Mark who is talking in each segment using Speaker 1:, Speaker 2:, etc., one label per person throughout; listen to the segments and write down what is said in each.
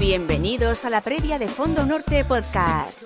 Speaker 1: Bienvenidos a la previa de Fondo Norte Podcast.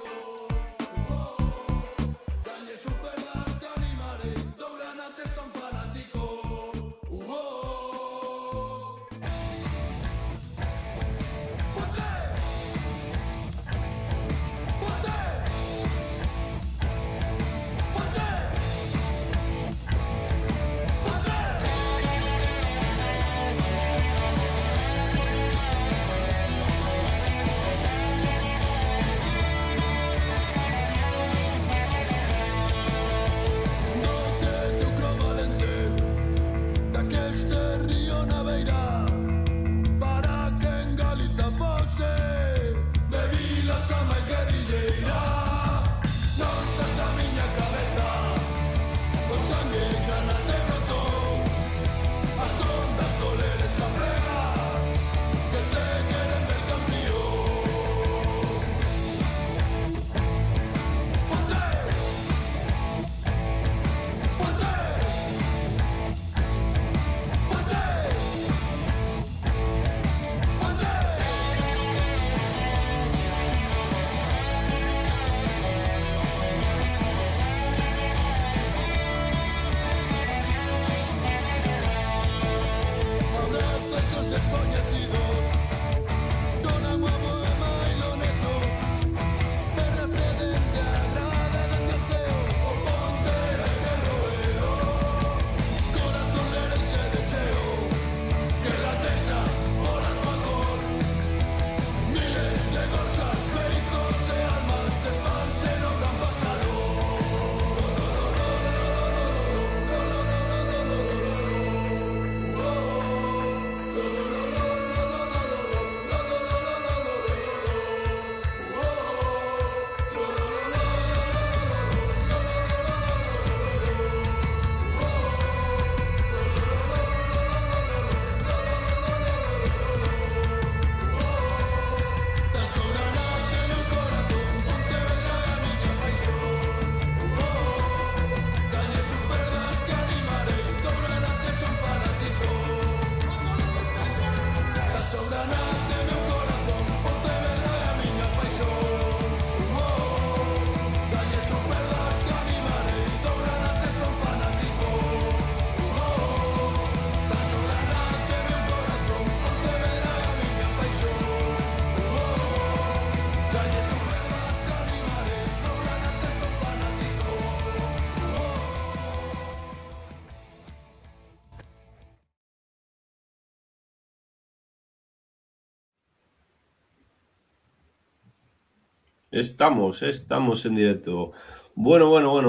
Speaker 2: Estamos en directo. Bueno.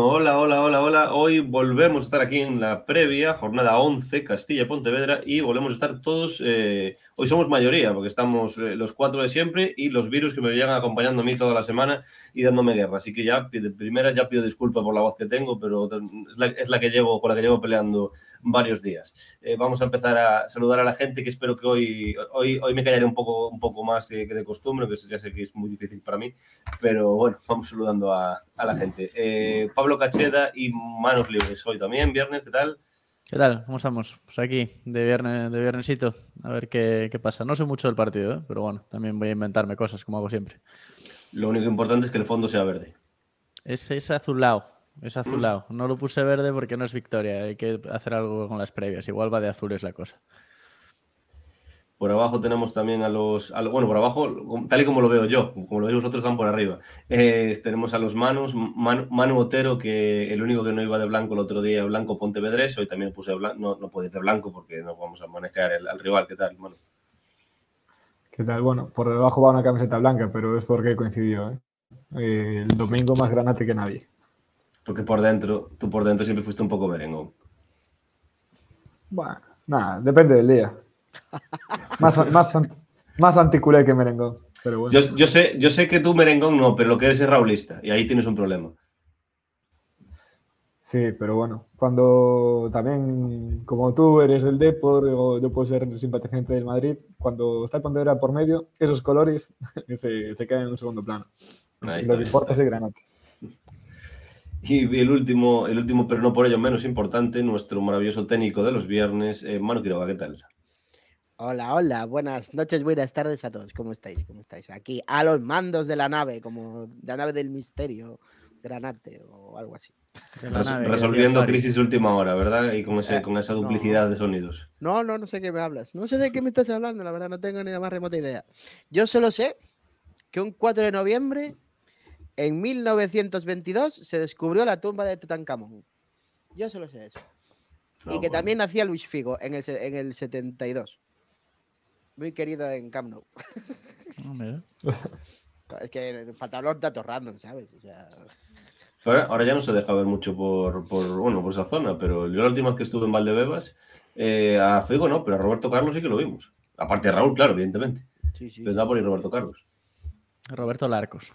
Speaker 2: Hola. Hoy volvemos a estar aquí en la previa, jornada 11, Castilla-Pontevedra, y volvemos a estar todos, hoy somos mayoría, porque estamos los 4 de siempre y los virus que me llegan acompañando a mí toda la semana y dándome guerra. Así que ya, de primeras, ya pido disculpas por la voz que tengo, pero es la que llevo, con la que llevo peleando varios días. Vamos a empezar a saludar a la gente, que espero que hoy me callaré un poco más que de costumbre, que ya sé que es muy difícil para mí, pero bueno, vamos saludando a la gente. Pablo Cacheda y Manos Libres hoy también, viernes, ¿qué tal?
Speaker 3: ¿Qué tal? ¿Cómo estamos? Pues aquí, de viernesito, a ver qué pasa. No sé mucho del partido, pero bueno, también voy a inventarme cosas, como hago siempre.
Speaker 2: Lo único importante es que el fondo sea verde.
Speaker 3: Es azulado, No lo puse verde porque no es victoria, hay que hacer algo con las previas. Igual va de azules la cosa.
Speaker 2: Por abajo tenemos también bueno, por abajo, tal y como lo veo yo, como lo veis vosotros, están por arriba. Tenemos a los Manus, Manu Otero, que el único que no iba de blanco el otro día, blanco Pontevedrés, hoy también puse blanco, no puede ir de blanco porque no vamos a manejar al rival. ¿Qué tal, Manu?
Speaker 4: ¿Qué tal? Bueno, por debajo va una camiseta blanca, pero es porque coincidió, el domingo más granate que nadie.
Speaker 2: Porque tú por dentro siempre fuiste un poco merengón.
Speaker 4: Bueno, nada, depende del día. Más anticulé que merengón, pero bueno.
Speaker 2: Yo sé que tú merengón no, pero lo que eres es raulista, y ahí tienes un problema.
Speaker 4: Sí, pero bueno, cuando también, como tú eres del Depor o yo puedo ser simpatizante del Madrid, cuando está el Pontevedra por medio, esos colores se quedan en un segundo plano. Y lo que importa es el granate.
Speaker 2: Y el último, pero no por ello menos importante, nuestro maravilloso técnico de los viernes, Manu Quiroga, ¿qué tal?
Speaker 5: Hola, hola, buenas noches, buenas tardes a todos. ¿Cómo estáis? ¿Cómo estáis? Aquí a los mandos de la nave, como de la nave del misterio, Granate o algo así.
Speaker 3: De la nave, que decía
Speaker 2: Resolviendo
Speaker 3: Fari.
Speaker 2: crisis de última hora, ¿verdad? Y con esa duplicidad
Speaker 5: No,
Speaker 2: de sonidos.
Speaker 5: no sé qué me hablas. No sé de qué me estás hablando, la verdad, no tengo ni la más remota idea. Yo solo sé que un 4 de noviembre, en 1922, se descubrió la tumba de Tutankamón. Yo solo sé eso. Y
Speaker 2: No,
Speaker 5: que
Speaker 2: bueno.
Speaker 5: también nacía Luis Figo en el 72. Muy querido en Camp Nou.
Speaker 3: Ah, mira.
Speaker 5: Es que faltaban los datos random, ¿sabes? O sea,
Speaker 2: Ahora ya no se deja ver mucho por esa zona, pero yo la última vez que estuve en Valdebebas, a Figo no, pero a Roberto Carlos sí que lo vimos. Aparte de Raúl, claro, evidentemente.
Speaker 5: sí, sí,
Speaker 2: Pero estaba
Speaker 5: sí,
Speaker 2: por ahí
Speaker 5: sí,
Speaker 2: Roberto
Speaker 5: sí.
Speaker 2: Carlos.
Speaker 3: Roberto Larcos.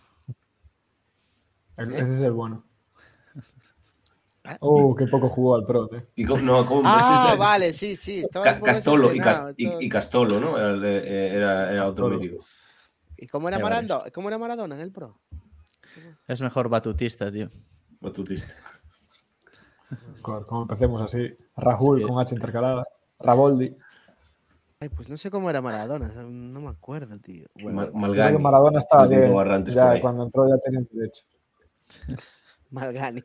Speaker 4: Ese es el bueno.
Speaker 5: ¿Ah?
Speaker 4: Qué poco jugó al Pro,
Speaker 2: ¿Cómo?
Speaker 5: Ah, vale, sí, sí. Estaba un poco
Speaker 2: Castolo
Speaker 5: desentrenado.
Speaker 2: y Castolo, ¿no? Era otro
Speaker 4: Castolo.
Speaker 2: mítico.
Speaker 5: ¿Y cómo era
Speaker 3: Hay varios.
Speaker 5: ¿Cómo era Maradona en el Pro?
Speaker 3: Es mejor batutista, tío.
Speaker 2: Batutista.
Speaker 4: Como empecemos así. Rahul
Speaker 3: Sí.
Speaker 4: con H intercalada. Raboldi.
Speaker 5: Ay, pues no sé cómo era Maradona. No me acuerdo, tío. Bueno, da igual.
Speaker 4: Creo que
Speaker 2: Malgani.
Speaker 4: Maradona estaba
Speaker 2: Tinto
Speaker 4: bien.
Speaker 2: Barrantes por
Speaker 4: Ya
Speaker 2: ahí.
Speaker 4: cuando entró ya tenía derecho.
Speaker 5: Malgani.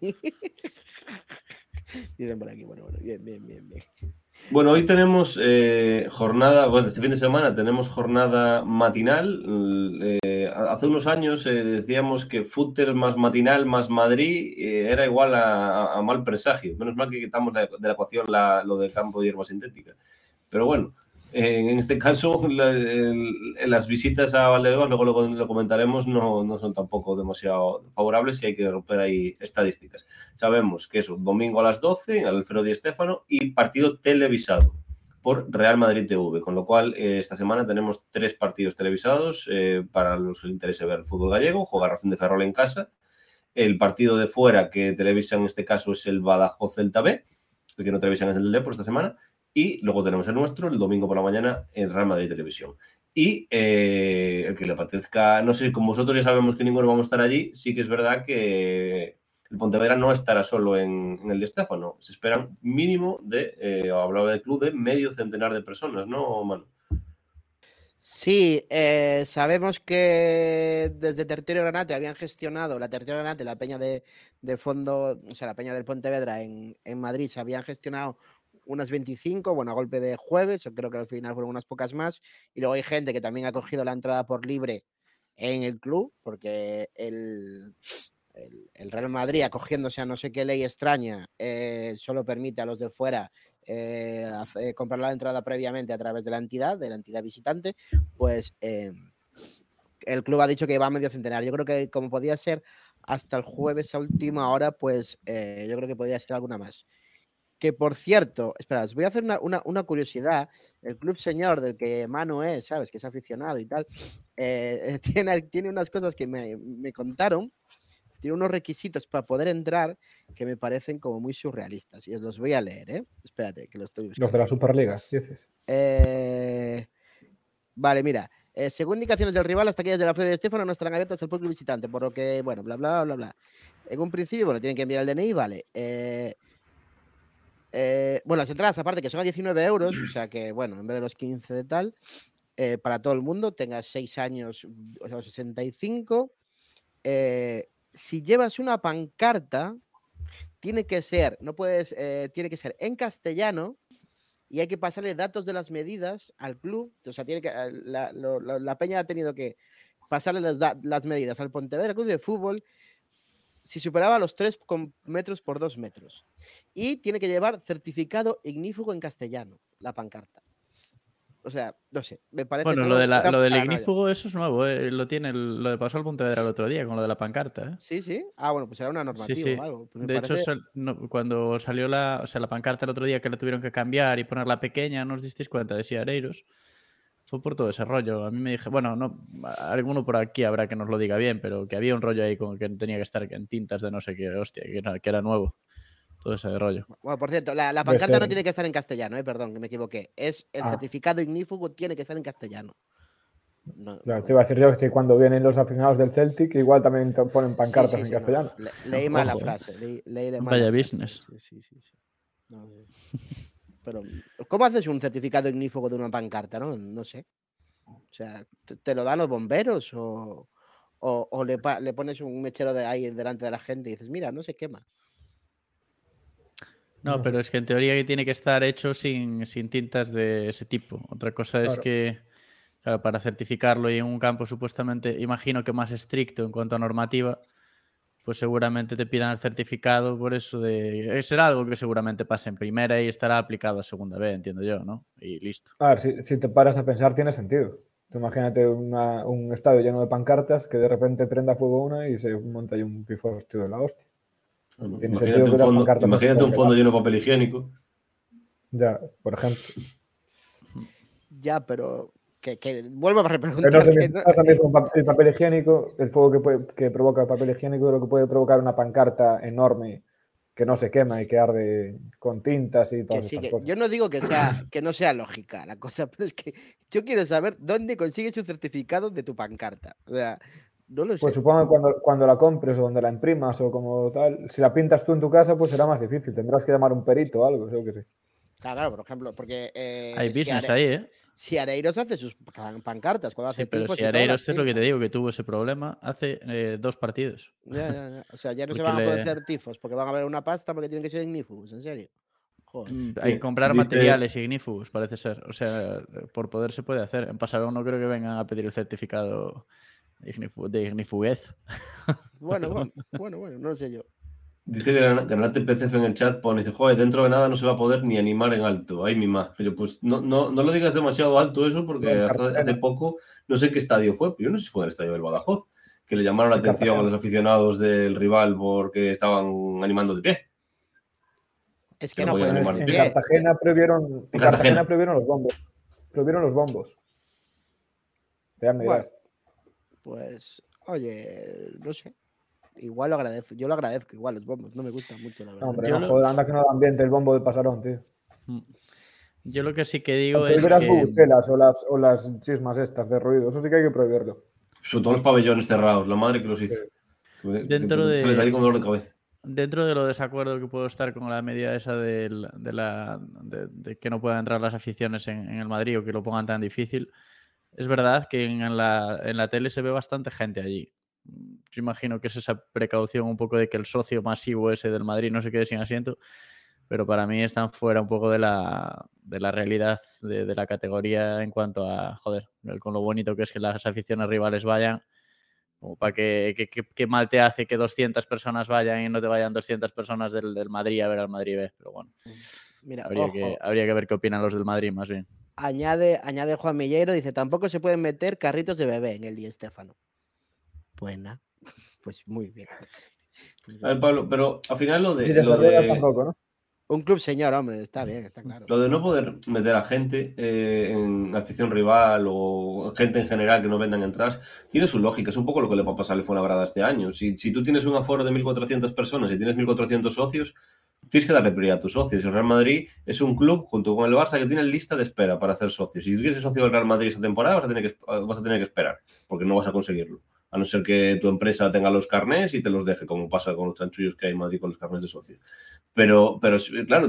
Speaker 5: Dicen por aquí. Bueno, bien.
Speaker 2: Bueno, hoy tenemos jornada, bueno, este fin de semana tenemos jornada matinal. Hace unos años decíamos que fútbol más matinal más Madrid era igual a mal presagio. Menos mal que quitamos de la ecuación lo de campo de hierba sintética. Pero bueno, en este caso las visitas a Valdebebas, luego lo comentaremos, no son tampoco demasiado favorables y hay que romper ahí estadísticas. Sabemos que es un domingo a las 12 en el Alfredo Di Stéfano y partido televisado por Real Madrid TV, con lo cual esta semana tenemos 3 partidos televisados para los que les interese ver el fútbol gallego. Juega Racing de Ferrol en casa. El partido de fuera que televisan en este caso es el Badajoz Celta B, el que no televisan es el Depor esta semana. Y luego tenemos el nuestro, el domingo por la mañana, en Real Madrid Televisión. Y el que le apetezca, no sé, como vosotros ya sabemos que ninguno vamos a estar allí, sí que es verdad que el Pontevedra no estará solo en el Di Stéfano. Se esperan mínimo hablaba del club, de medio centenar de personas, ¿no, Manu?
Speaker 5: Sí, sabemos que desde Territorio Granate habían gestionado, la Territorio Granate, la peña de fondo, o sea, la peña del Pontevedra en Madrid, se habían gestionado unas 25, bueno, a golpe de jueves, yo creo que al final fueron unas pocas más, y luego hay gente que también ha cogido la entrada por libre en el club, porque el Real Madrid, acogiéndose a no sé qué ley extraña, solo permite a los de fuera comprar la entrada previamente a través de la entidad visitante, pues el club ha dicho que va a medio centenar. Yo creo que como podía ser hasta el jueves a última hora, pues yo creo que podría ser alguna más. Que por cierto, espera, os voy a hacer una curiosidad. El club señor del que Manu es, ¿sabes? Que es aficionado y tal, tiene unas cosas que me contaron. Tiene unos requisitos para poder entrar que me parecen como muy surrealistas. Y os los voy a leer, ¿eh? Espérate, que los estoy buscando.
Speaker 4: Los de la Superliga, dices.
Speaker 5: Vale, mira. Según indicaciones del rival, las taquillas de la Alfredo Di Stéfano no estarán abiertas al público visitante, por lo que, bueno, bla, bla, bla, bla. En un principio, bueno, tienen que enviar el DNI, vale. Bueno, las entradas, aparte que son a 19 euros, o sea que, bueno, en vez de los 15 de tal, para todo el mundo, tengas 6 años o sea, 65. Si llevas una pancarta, tiene que ser, tiene que ser en castellano y hay que pasarle datos de las medidas al club. O sea, la peña ha tenido que pasarle las medidas al Pontevedra Club de Fútbol si superaba los 3 metros por 2 metros. Y tiene que llevar certificado ignífugo en castellano, la pancarta. O sea, no sé, me parece
Speaker 3: Bueno,
Speaker 5: todo
Speaker 3: lo del
Speaker 5: paranoia.
Speaker 3: ignífugo, eso es nuevo, lo de pasó al Pontevedra el otro día con lo de la pancarta, ¿eh?
Speaker 5: Sí, sí. Ah, bueno, pues era una normativa o algo. Pues
Speaker 3: De hecho, cuando salió la pancarta el otro día que la tuvieron que cambiar y ponerla pequeña, ¿no os disteis cuenta de Siareiros? Fue por todo ese rollo. A mí me dije, bueno, no, alguno por aquí habrá que nos lo diga bien, pero que había un rollo ahí con que tenía que estar en tintas de no sé qué, hostia, que era nuevo. Todo ese rollo.
Speaker 5: Bueno, por cierto, la pancarta no tiene que estar en castellano, perdón, que me equivoqué. Es el certificado ignífugo tiene que estar en castellano. No,
Speaker 4: claro, te iba a decir yo que cuando vienen los aficionados del Celtic, igual también te ponen pancartas en castellano.
Speaker 5: No. Leí mal la frase. Leí mal
Speaker 3: Vaya
Speaker 5: la frase.
Speaker 3: business.
Speaker 5: Sí. No, Pero, ¿cómo haces un certificado ignífugo de una pancarta? No sé. O sea, ¿te lo dan los bomberos o le pones un mechero de ahí delante de la gente y dices, mira, no se quema?
Speaker 3: No, pero es que en teoría que tiene que estar hecho sin tintas de ese tipo. Otra cosa es
Speaker 4: Claro.
Speaker 3: que, claro, para certificarlo y en un campo supuestamente, imagino que más estricto en cuanto a normativa, pues seguramente te pidan el certificado por eso de... Será algo que seguramente pase en primera y estará aplicado a segunda vez, entiendo yo, ¿no? Y listo.
Speaker 4: A ver, si te paras a pensar, tiene sentido. Tú imagínate un estadio lleno de pancartas que de repente prenda fuego una y se monta ahí un pifostio de la hostia. Tiene sentido que las pancartas no se
Speaker 2: Imagínate un
Speaker 4: puedan
Speaker 2: fondo
Speaker 4: pegar.
Speaker 2: lleno de papel higiénico.
Speaker 4: Ya, por ejemplo.
Speaker 5: Ya, pero que vuelvo a
Speaker 4: Pero
Speaker 5: repreguntar.
Speaker 4: no es
Speaker 5: que
Speaker 4: lo mismo el papel higiénico, el fuego que provoca el papel higiénico, lo que puede provocar una pancarta enorme que no se quema y que arde con tintas y todas estas cosas.
Speaker 5: Yo no digo que no sea lógica la cosa, pero es que yo quiero saber dónde consigues un certificado de tu pancarta. O sea, no lo sé.
Speaker 4: Pues supongo que cuando la compres o donde la imprimas o como tal, si la pintas tú en tu casa, pues será más difícil. Tendrás que llamar a un perito o algo, yo que sé.
Speaker 5: Claro, por ejemplo, porque
Speaker 3: Hay
Speaker 5: es que
Speaker 3: business ahí, ¿eh?
Speaker 5: si Areiros hace sus pancartas cuando
Speaker 3: Sí,
Speaker 5: hace
Speaker 3: pero
Speaker 5: tifos
Speaker 3: si
Speaker 5: y todo,
Speaker 3: Areiros
Speaker 5: las
Speaker 3: es lo que te
Speaker 5: pinta.
Speaker 3: digo, que tuvo ese problema hace 2 partidos.
Speaker 5: Ya. O sea, ya no se
Speaker 3: Porque
Speaker 5: van a poder hacer tifos porque van a ver una pasta porque tienen que ser ignífugos, en serio. Joder.
Speaker 3: Hay que comprar
Speaker 2: Dice-
Speaker 3: materiales ignífugos, parece ser. O sea, por poder se puede hacer. En Pasarón no creo que vengan a pedir el certificado de ignifuguez.
Speaker 5: Bueno, no lo sé yo.
Speaker 2: Dice Granate PCF en el chat, pone, dice, joder, dentro de nada no se va a poder ni animar en alto. Ay, mi ma. Pero pues no lo digas demasiado alto eso, porque
Speaker 4: En
Speaker 2: hace
Speaker 4: Cartagena.
Speaker 2: poco, no sé qué estadio fue, pero yo no sé si fue en el estadio del Badajoz, que le llamaron la
Speaker 4: En
Speaker 2: atención a
Speaker 4: Cartagena.
Speaker 2: los aficionados del rival porque estaban animando de pie.
Speaker 5: Es
Speaker 2: Que
Speaker 5: que
Speaker 2: no
Speaker 5: no
Speaker 2: podían
Speaker 5: fue
Speaker 2: animar de
Speaker 4: En
Speaker 2: pie.
Speaker 4: Cartagena prohibieron,
Speaker 2: En Cartagena.
Speaker 4: los bombos. Prohibieron los bombos. Ya me dirás.
Speaker 5: Bueno, pues, oye, no sé. Igual lo agradezco. Yo lo agradezco, igual los bombos. No me gustan mucho, la verdad.
Speaker 4: No, hombre,
Speaker 3: Yo
Speaker 4: no,
Speaker 3: lo-
Speaker 4: joder, anda que no da ambiente el bombo de Pasarón, tío.
Speaker 3: Yo lo que sí que digo es
Speaker 4: Prohibir las
Speaker 3: que
Speaker 4: bubucelas o las chismas estas de ruido, eso sí que hay que prohibirlo.
Speaker 2: Sobre todo los pabellones cerrados, la madre que los hizo. Que
Speaker 3: Dentro
Speaker 2: te sales ahí
Speaker 3: de,
Speaker 2: con dolor de cabeza.
Speaker 3: dentro de lo desacuerdo que puedo estar con la medida esa de que no puedan entrar las aficiones en el Madrid o que lo pongan tan difícil, es verdad que en la tele se ve bastante gente allí. Yo imagino que es esa precaución un poco de que el socio masivo ese del Madrid no se quede sin asiento, pero para mí están fuera un poco de la realidad de la categoría en cuanto a, joder, con lo bonito que es que las aficiones rivales vayan, como para que mal te hace que 200 personas vayan y no te vayan 200 personas del Madrid a ver al Madrid B, pero bueno,
Speaker 5: Mira,
Speaker 3: habría que ver qué opinan los del Madrid más bien.
Speaker 5: añade Juan Millero, dice, tampoco se pueden meter carritos de bebé en el Di Stéfano. Buena. Pues muy bien.
Speaker 2: A ver, Pablo, pero al final lo
Speaker 4: Y
Speaker 2: de,
Speaker 4: de
Speaker 2: lo
Speaker 4: ruedas
Speaker 2: de,
Speaker 4: tampoco, ¿no?
Speaker 5: Un club señor, hombre, está bien, está claro.
Speaker 2: lo de no poder meter a gente en afición rival o gente en general que no vendan entradas, tiene su lógica. Es un poco lo que le va a pasar al Fuenlabrada este año. Si tú tienes un aforo de 1.400 personas y tienes 1.400 socios, tienes que darle prioridad a tus socios. El Real Madrid es un club, junto con el Barça, que tiene lista de espera para hacer socios. Si tú quieres ser socio del Real Madrid esta temporada, vas a tener que esperar, porque no vas a conseguirlo. A no ser que tu empresa tenga los carnés y te los deje, como pasa con los chanchullos que hay en Madrid con los carnés de socio. Pero claro,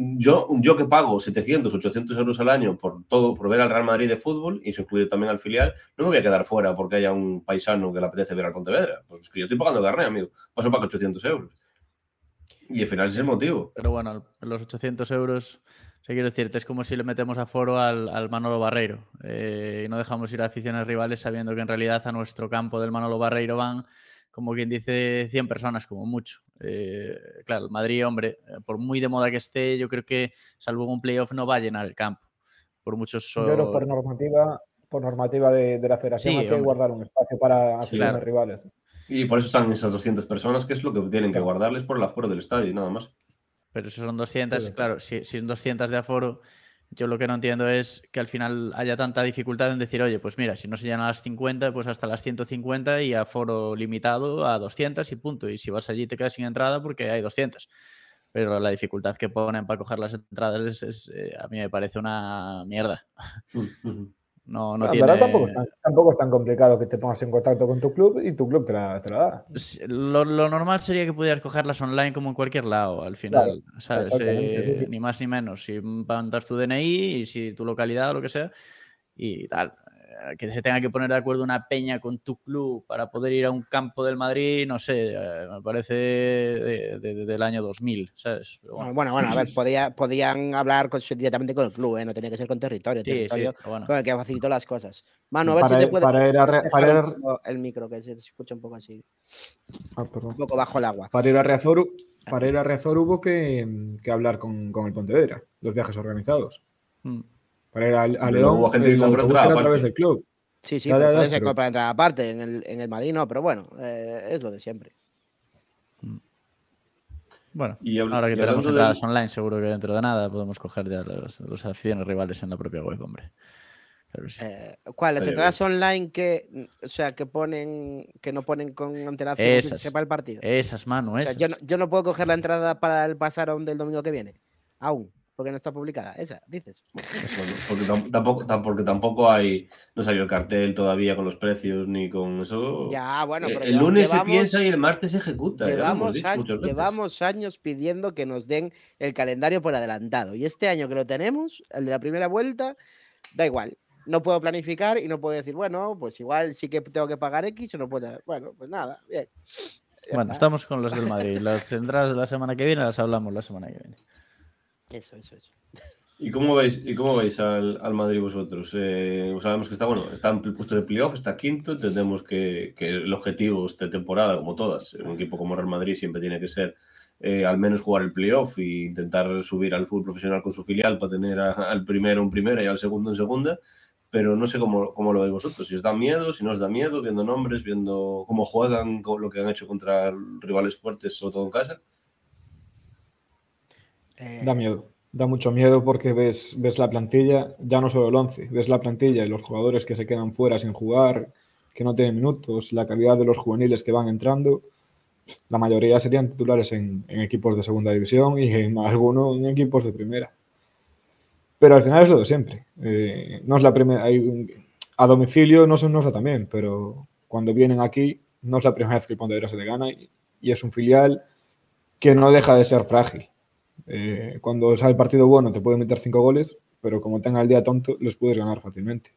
Speaker 2: yo que pago 700, 800 euros al año por ver al Real Madrid de fútbol, y eso incluye también al filial, no me voy a quedar fuera porque haya un paisano que le apetece ver al Pontevedra. Pues es que yo estoy pagando carné, amigo. Paso a pagar 800 euros. Y al final ese es el motivo.
Speaker 3: Pero bueno, los 800 euros, quiero decirte, es como si le metemos aforo al Manolo Barreiro y no dejamos ir a aficiones rivales sabiendo que en realidad a nuestro campo del Manolo Barreiro van, como quien dice, 100 personas como mucho. Claro, el Madrid, hombre, por muy de moda que esté, yo creo que salvo un playoff no va a llenar el campo. Por muchos...
Speaker 4: Yo creo que por normativa de la federación
Speaker 3: Sí,
Speaker 4: hay que
Speaker 3: hombre.
Speaker 4: guardar un espacio para
Speaker 2: Sí,
Speaker 4: aficiones
Speaker 3: claro.
Speaker 4: rivales.
Speaker 2: Y por eso están esas 200 personas, que es lo que tienen que
Speaker 4: Claro.
Speaker 2: guardarles por el aforo del estadio y nada más.
Speaker 3: Pero si son 200,
Speaker 4: Sí.
Speaker 3: claro, si son 200 de aforo, yo lo que no entiendo es que al final haya tanta dificultad en decir, oye, pues mira, si no se llenan las 50, pues hasta las 150 y aforo limitado a 200 y punto. Y si vas allí te quedas sin entrada porque hay 200. Pero la dificultad que ponen para coger las entradas a mí me parece una mierda. No
Speaker 4: En
Speaker 3: tiene...
Speaker 4: verdad tampoco es tan complicado que te pongas en contacto con tu club y tu club te la da.
Speaker 3: Lo normal sería que pudieras cogerlas online como en cualquier lado, al final,
Speaker 4: Claro,
Speaker 3: ¿sabes?
Speaker 4: exactamente, sí.
Speaker 3: Ni más ni menos. Si mandas tu DNI y si tu localidad o lo que sea y tal. Que se tenga que poner de acuerdo una peña con tu club para poder ir a un campo del Madrid, no sé, me parece del año 2000, ¿sabes? Pero
Speaker 5: Bueno, a ver, podían hablar directamente con el club, ¿eh? No tenía que ser con territorio.
Speaker 3: sí,
Speaker 5: Territorio
Speaker 3: pero bueno.
Speaker 5: con el que facilitó las cosas. Manu, a ver
Speaker 4: Para,
Speaker 5: si te puedes
Speaker 4: para ir a Re-
Speaker 5: despejar
Speaker 4: para
Speaker 5: un
Speaker 4: ir-
Speaker 5: poco el micro, que se te escucha un poco así,
Speaker 4: perdón.
Speaker 5: un poco bajo el agua.
Speaker 4: Para ir a Riazor hubo que hablar con el Pontevedra, los viajes organizados.
Speaker 3: Mm.
Speaker 4: Para ir a
Speaker 2: Pero luego
Speaker 4: León,
Speaker 2: hubo gente que
Speaker 4: el
Speaker 2: compró
Speaker 4: autobús
Speaker 2: entrada
Speaker 4: era a través
Speaker 2: aparte.
Speaker 4: del club.
Speaker 5: Sí,
Speaker 4: Ya,
Speaker 5: pero
Speaker 4: ya,
Speaker 5: puede ser
Speaker 4: pero-
Speaker 5: compra entrada aparte. En el Madrid no, pero bueno, es lo de siempre.
Speaker 3: Bueno,
Speaker 2: Y
Speaker 3: ahora que tenemos
Speaker 2: hablando
Speaker 3: entradas
Speaker 2: del...
Speaker 3: online, seguro que dentro de nada podemos coger ya las acciones rivales en la propia web, hombre. Claro que sí.
Speaker 5: ¿Cuál? Las
Speaker 2: Estaría
Speaker 5: entradas online o sea, que no ponen con antelación que se
Speaker 3: Esas,
Speaker 5: sepa el partido?
Speaker 3: esas, Manu,
Speaker 5: O sea,
Speaker 3: esas.
Speaker 5: yo no puedo coger la entrada para el Pasarón del domingo que viene. Aún, porque no está publicada. Esa, dices.
Speaker 2: Porque tampoco hay, no salió el cartel todavía con los precios ni con eso.
Speaker 5: Ya, bueno, pero
Speaker 2: El lunes se piensa y el martes se ejecuta, ya lo hemos dicho muchas veces.
Speaker 5: llevamos años pidiendo que nos den el calendario por adelantado. Y este año que lo tenemos, el de la primera vuelta, da igual. No puedo planificar y no puedo decir, bueno, pues igual sí que tengo que pagar X o no puedo. Bueno, pues nada, bien. Ya
Speaker 3: Bueno,
Speaker 5: está.
Speaker 3: estamos con los del Madrid. Las entradas de la semana que viene las hablamos la semana que viene.
Speaker 5: Eso.
Speaker 2: ¿Y cómo veis al Madrid vosotros? Sabemos que está en el puesto de playoff, está quinto. Entendemos que el objetivo esta temporada, como todas, un equipo como Real Madrid siempre tiene que ser al menos jugar el playoff e intentar subir al fútbol profesional con su filial para tener al primero en primera y al segundo en segunda. Pero no sé cómo lo veis vosotros. Si os da miedo, si no os da miedo, viendo nombres, viendo cómo juegan, con lo que han hecho contra rivales fuertes, sobre todo en casa.
Speaker 4: Da miedo. Da mucho miedo porque ves la plantilla, ya no solo el 11, ves la plantilla y los jugadores que se quedan fuera sin jugar, que no tienen minutos, la calidad de los juveniles que van entrando. La mayoría serían titulares en equipos de segunda división y en alguno en equipos de primera. Pero al final es lo de siempre. No es la primera. A domicilio no se nos da también, pero cuando vienen aquí no es la primera vez que el Pontevedra se le gana y es un filial que no deja de ser frágil. Cuando sale el partido bueno te puede meter 5 goles, pero como tenga el día tonto les puedes ganar fácilmente.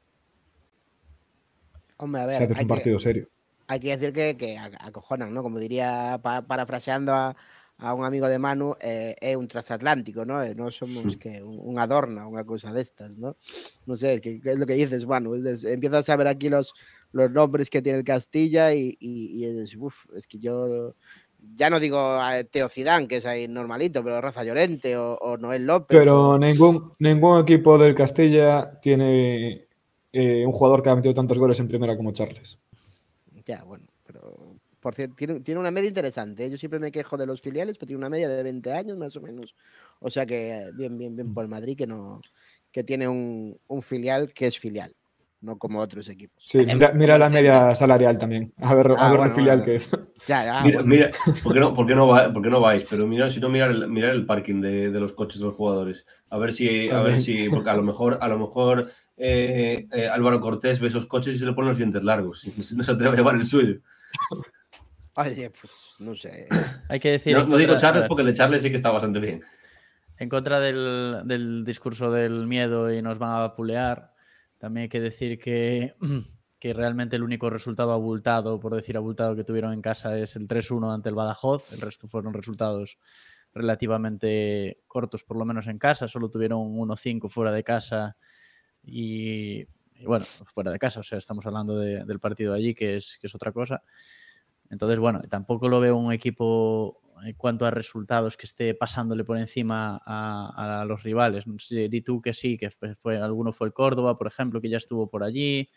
Speaker 5: Hombre, a
Speaker 4: Si
Speaker 5: ver,
Speaker 4: haces un partido serio.
Speaker 5: hay que decir que acojonan, ¿no? Como diría, parafraseando a un amigo de Manu, es un transatlántico, ¿no? No somos que un adorno, una cosa de estas, ¿no? No sé, es lo que dices, Manu. Empiezas a ver aquí los nombres que tiene el Castilla y es que yo ya no digo a Teo Zidane, que es ahí normalito, pero Rafa Llorente o Noel López.
Speaker 4: Pero ningún equipo del Castilla tiene un jugador que ha metido tantos goles en primera como Charles.
Speaker 5: Ya, bueno, pero por cierto, tiene una media interesante. Yo siempre me quejo de los filiales, pero tiene una media de 20 años más o menos. O sea que bien por el Madrid que tiene un filial que es filial, no como otros equipos.
Speaker 4: Sí, mira la media salarial también. A ver el filial que es.
Speaker 2: Mira, ¿por qué no vais? Pero mira, si no, mirar el parking de los coches de los jugadores. A ver si, porque a lo mejor Álvaro Cortés ve esos coches y se le ponen los dientes largos. Y no se atreve a llevar el suyo.
Speaker 5: Oye, pues no sé.
Speaker 3: Hay que decir.
Speaker 2: No digo Charles porque el de Charles sí que está bastante bien.
Speaker 3: En contra del discurso del miedo y nos van a vapulear, también hay que decir que realmente el único resultado abultado, por decir abultado, que tuvieron en casa es el 3-1 ante el Badajoz. El resto fueron resultados relativamente cortos, por lo menos en casa. Solo tuvieron un 1-5 fuera de casa y bueno, fuera de casa. O sea, estamos hablando del partido allí, que es otra cosa. Entonces, bueno, tampoco lo veo un equipo en cuanto a resultados que esté pasándole por encima a los rivales. No sé, di tú que sí, que alguno fue el Córdoba, por ejemplo, que ya estuvo por allí.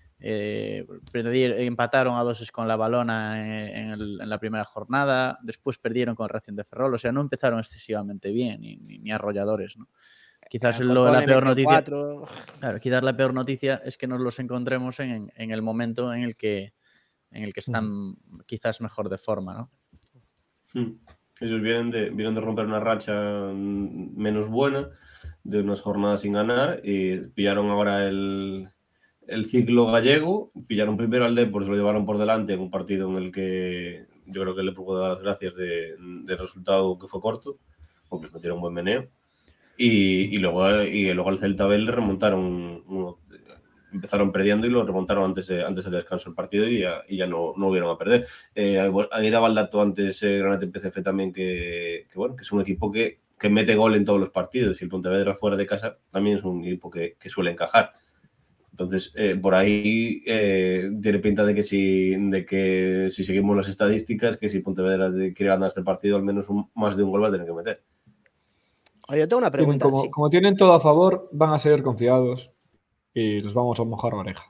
Speaker 3: Empataron a 2 con la Valona en la primera jornada. Después perdieron con el Racing de Ferrol. O sea, no empezaron excesivamente bien, ni arrolladores, ¿no? Quizás la peor noticia. Claro, quizás la peor noticia es que nos los encontremos en el momento en el que están quizás mejor de forma, ¿no?
Speaker 2: Ellos vienen de romper una racha menos buena de unas jornadas sin ganar y pillaron ahora el ciclo gallego, pillaron primero al Depor, se lo llevaron por delante en un partido en el que yo creo que le puedo dar las gracias del resultado que fue corto, porque metieron un buen meneo. Y luego al Celta B le remontaron, empezaron perdiendo y lo remontaron antes del descanso del partido y ya no volvieron a perder. Ahí daba el dato antes Granate PCF también que es un equipo que mete gol en todos los partidos y el Pontevedra fuera de casa también es un equipo que suele encajar. Entonces, por ahí tiene pinta de que si seguimos las estadísticas, que si Pontevedra quiere ganar este partido, al menos más de un gol va a tener que meter.
Speaker 5: Oye, yo tengo una pregunta.
Speaker 4: Como tienen todo a favor, van a seguir confiados y les vamos a mojar la oreja.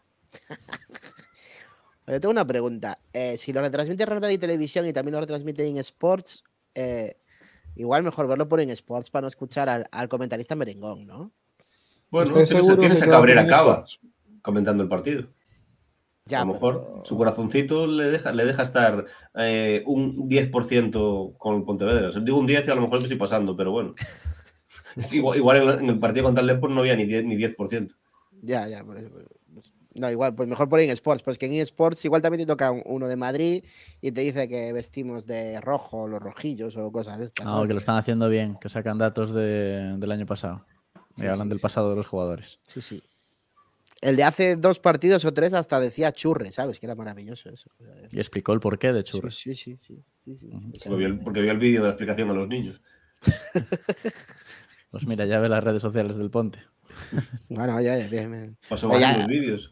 Speaker 5: Oye, tengo una pregunta. Si lo retransmite Radio y Televisión y también lo retransmite en Sports, igual mejor verlo por en Sports para no escuchar al comentarista merengón, ¿no?
Speaker 2: Bueno,
Speaker 4: seguro
Speaker 2: tienes
Speaker 4: que
Speaker 2: a Cabrera
Speaker 4: en
Speaker 2: Cava
Speaker 4: Sports
Speaker 2: comentando el partido.
Speaker 5: Ya,
Speaker 2: a lo mejor su corazoncito le deja estar un 10% con el Pontevedra. Digo un 10 y a lo mejor me estoy pasando, pero bueno. igual en el partido contra el Depor no había ni 10%.
Speaker 5: Ya, por eso. No, igual, pues mejor por en Sports, pues que en Sports igual también te toca uno de Madrid y te dice que vestimos de rojo los rojillos o cosas de estas.
Speaker 3: No, que lo están haciendo bien, que sacan datos del año pasado. Y hablan del pasado de los jugadores.
Speaker 5: Sí. El de hace 2 partidos o 3 hasta decía churre, ¿sabes? Que era maravilloso eso.
Speaker 3: Y explicó el porqué de churre.
Speaker 5: Sí.
Speaker 2: Porque vio el vídeo de la explicación a los niños.
Speaker 3: Pues mira, ya ve las redes sociales del Ponte.
Speaker 5: Bueno, ya, bien.
Speaker 2: Pasó varios vídeos.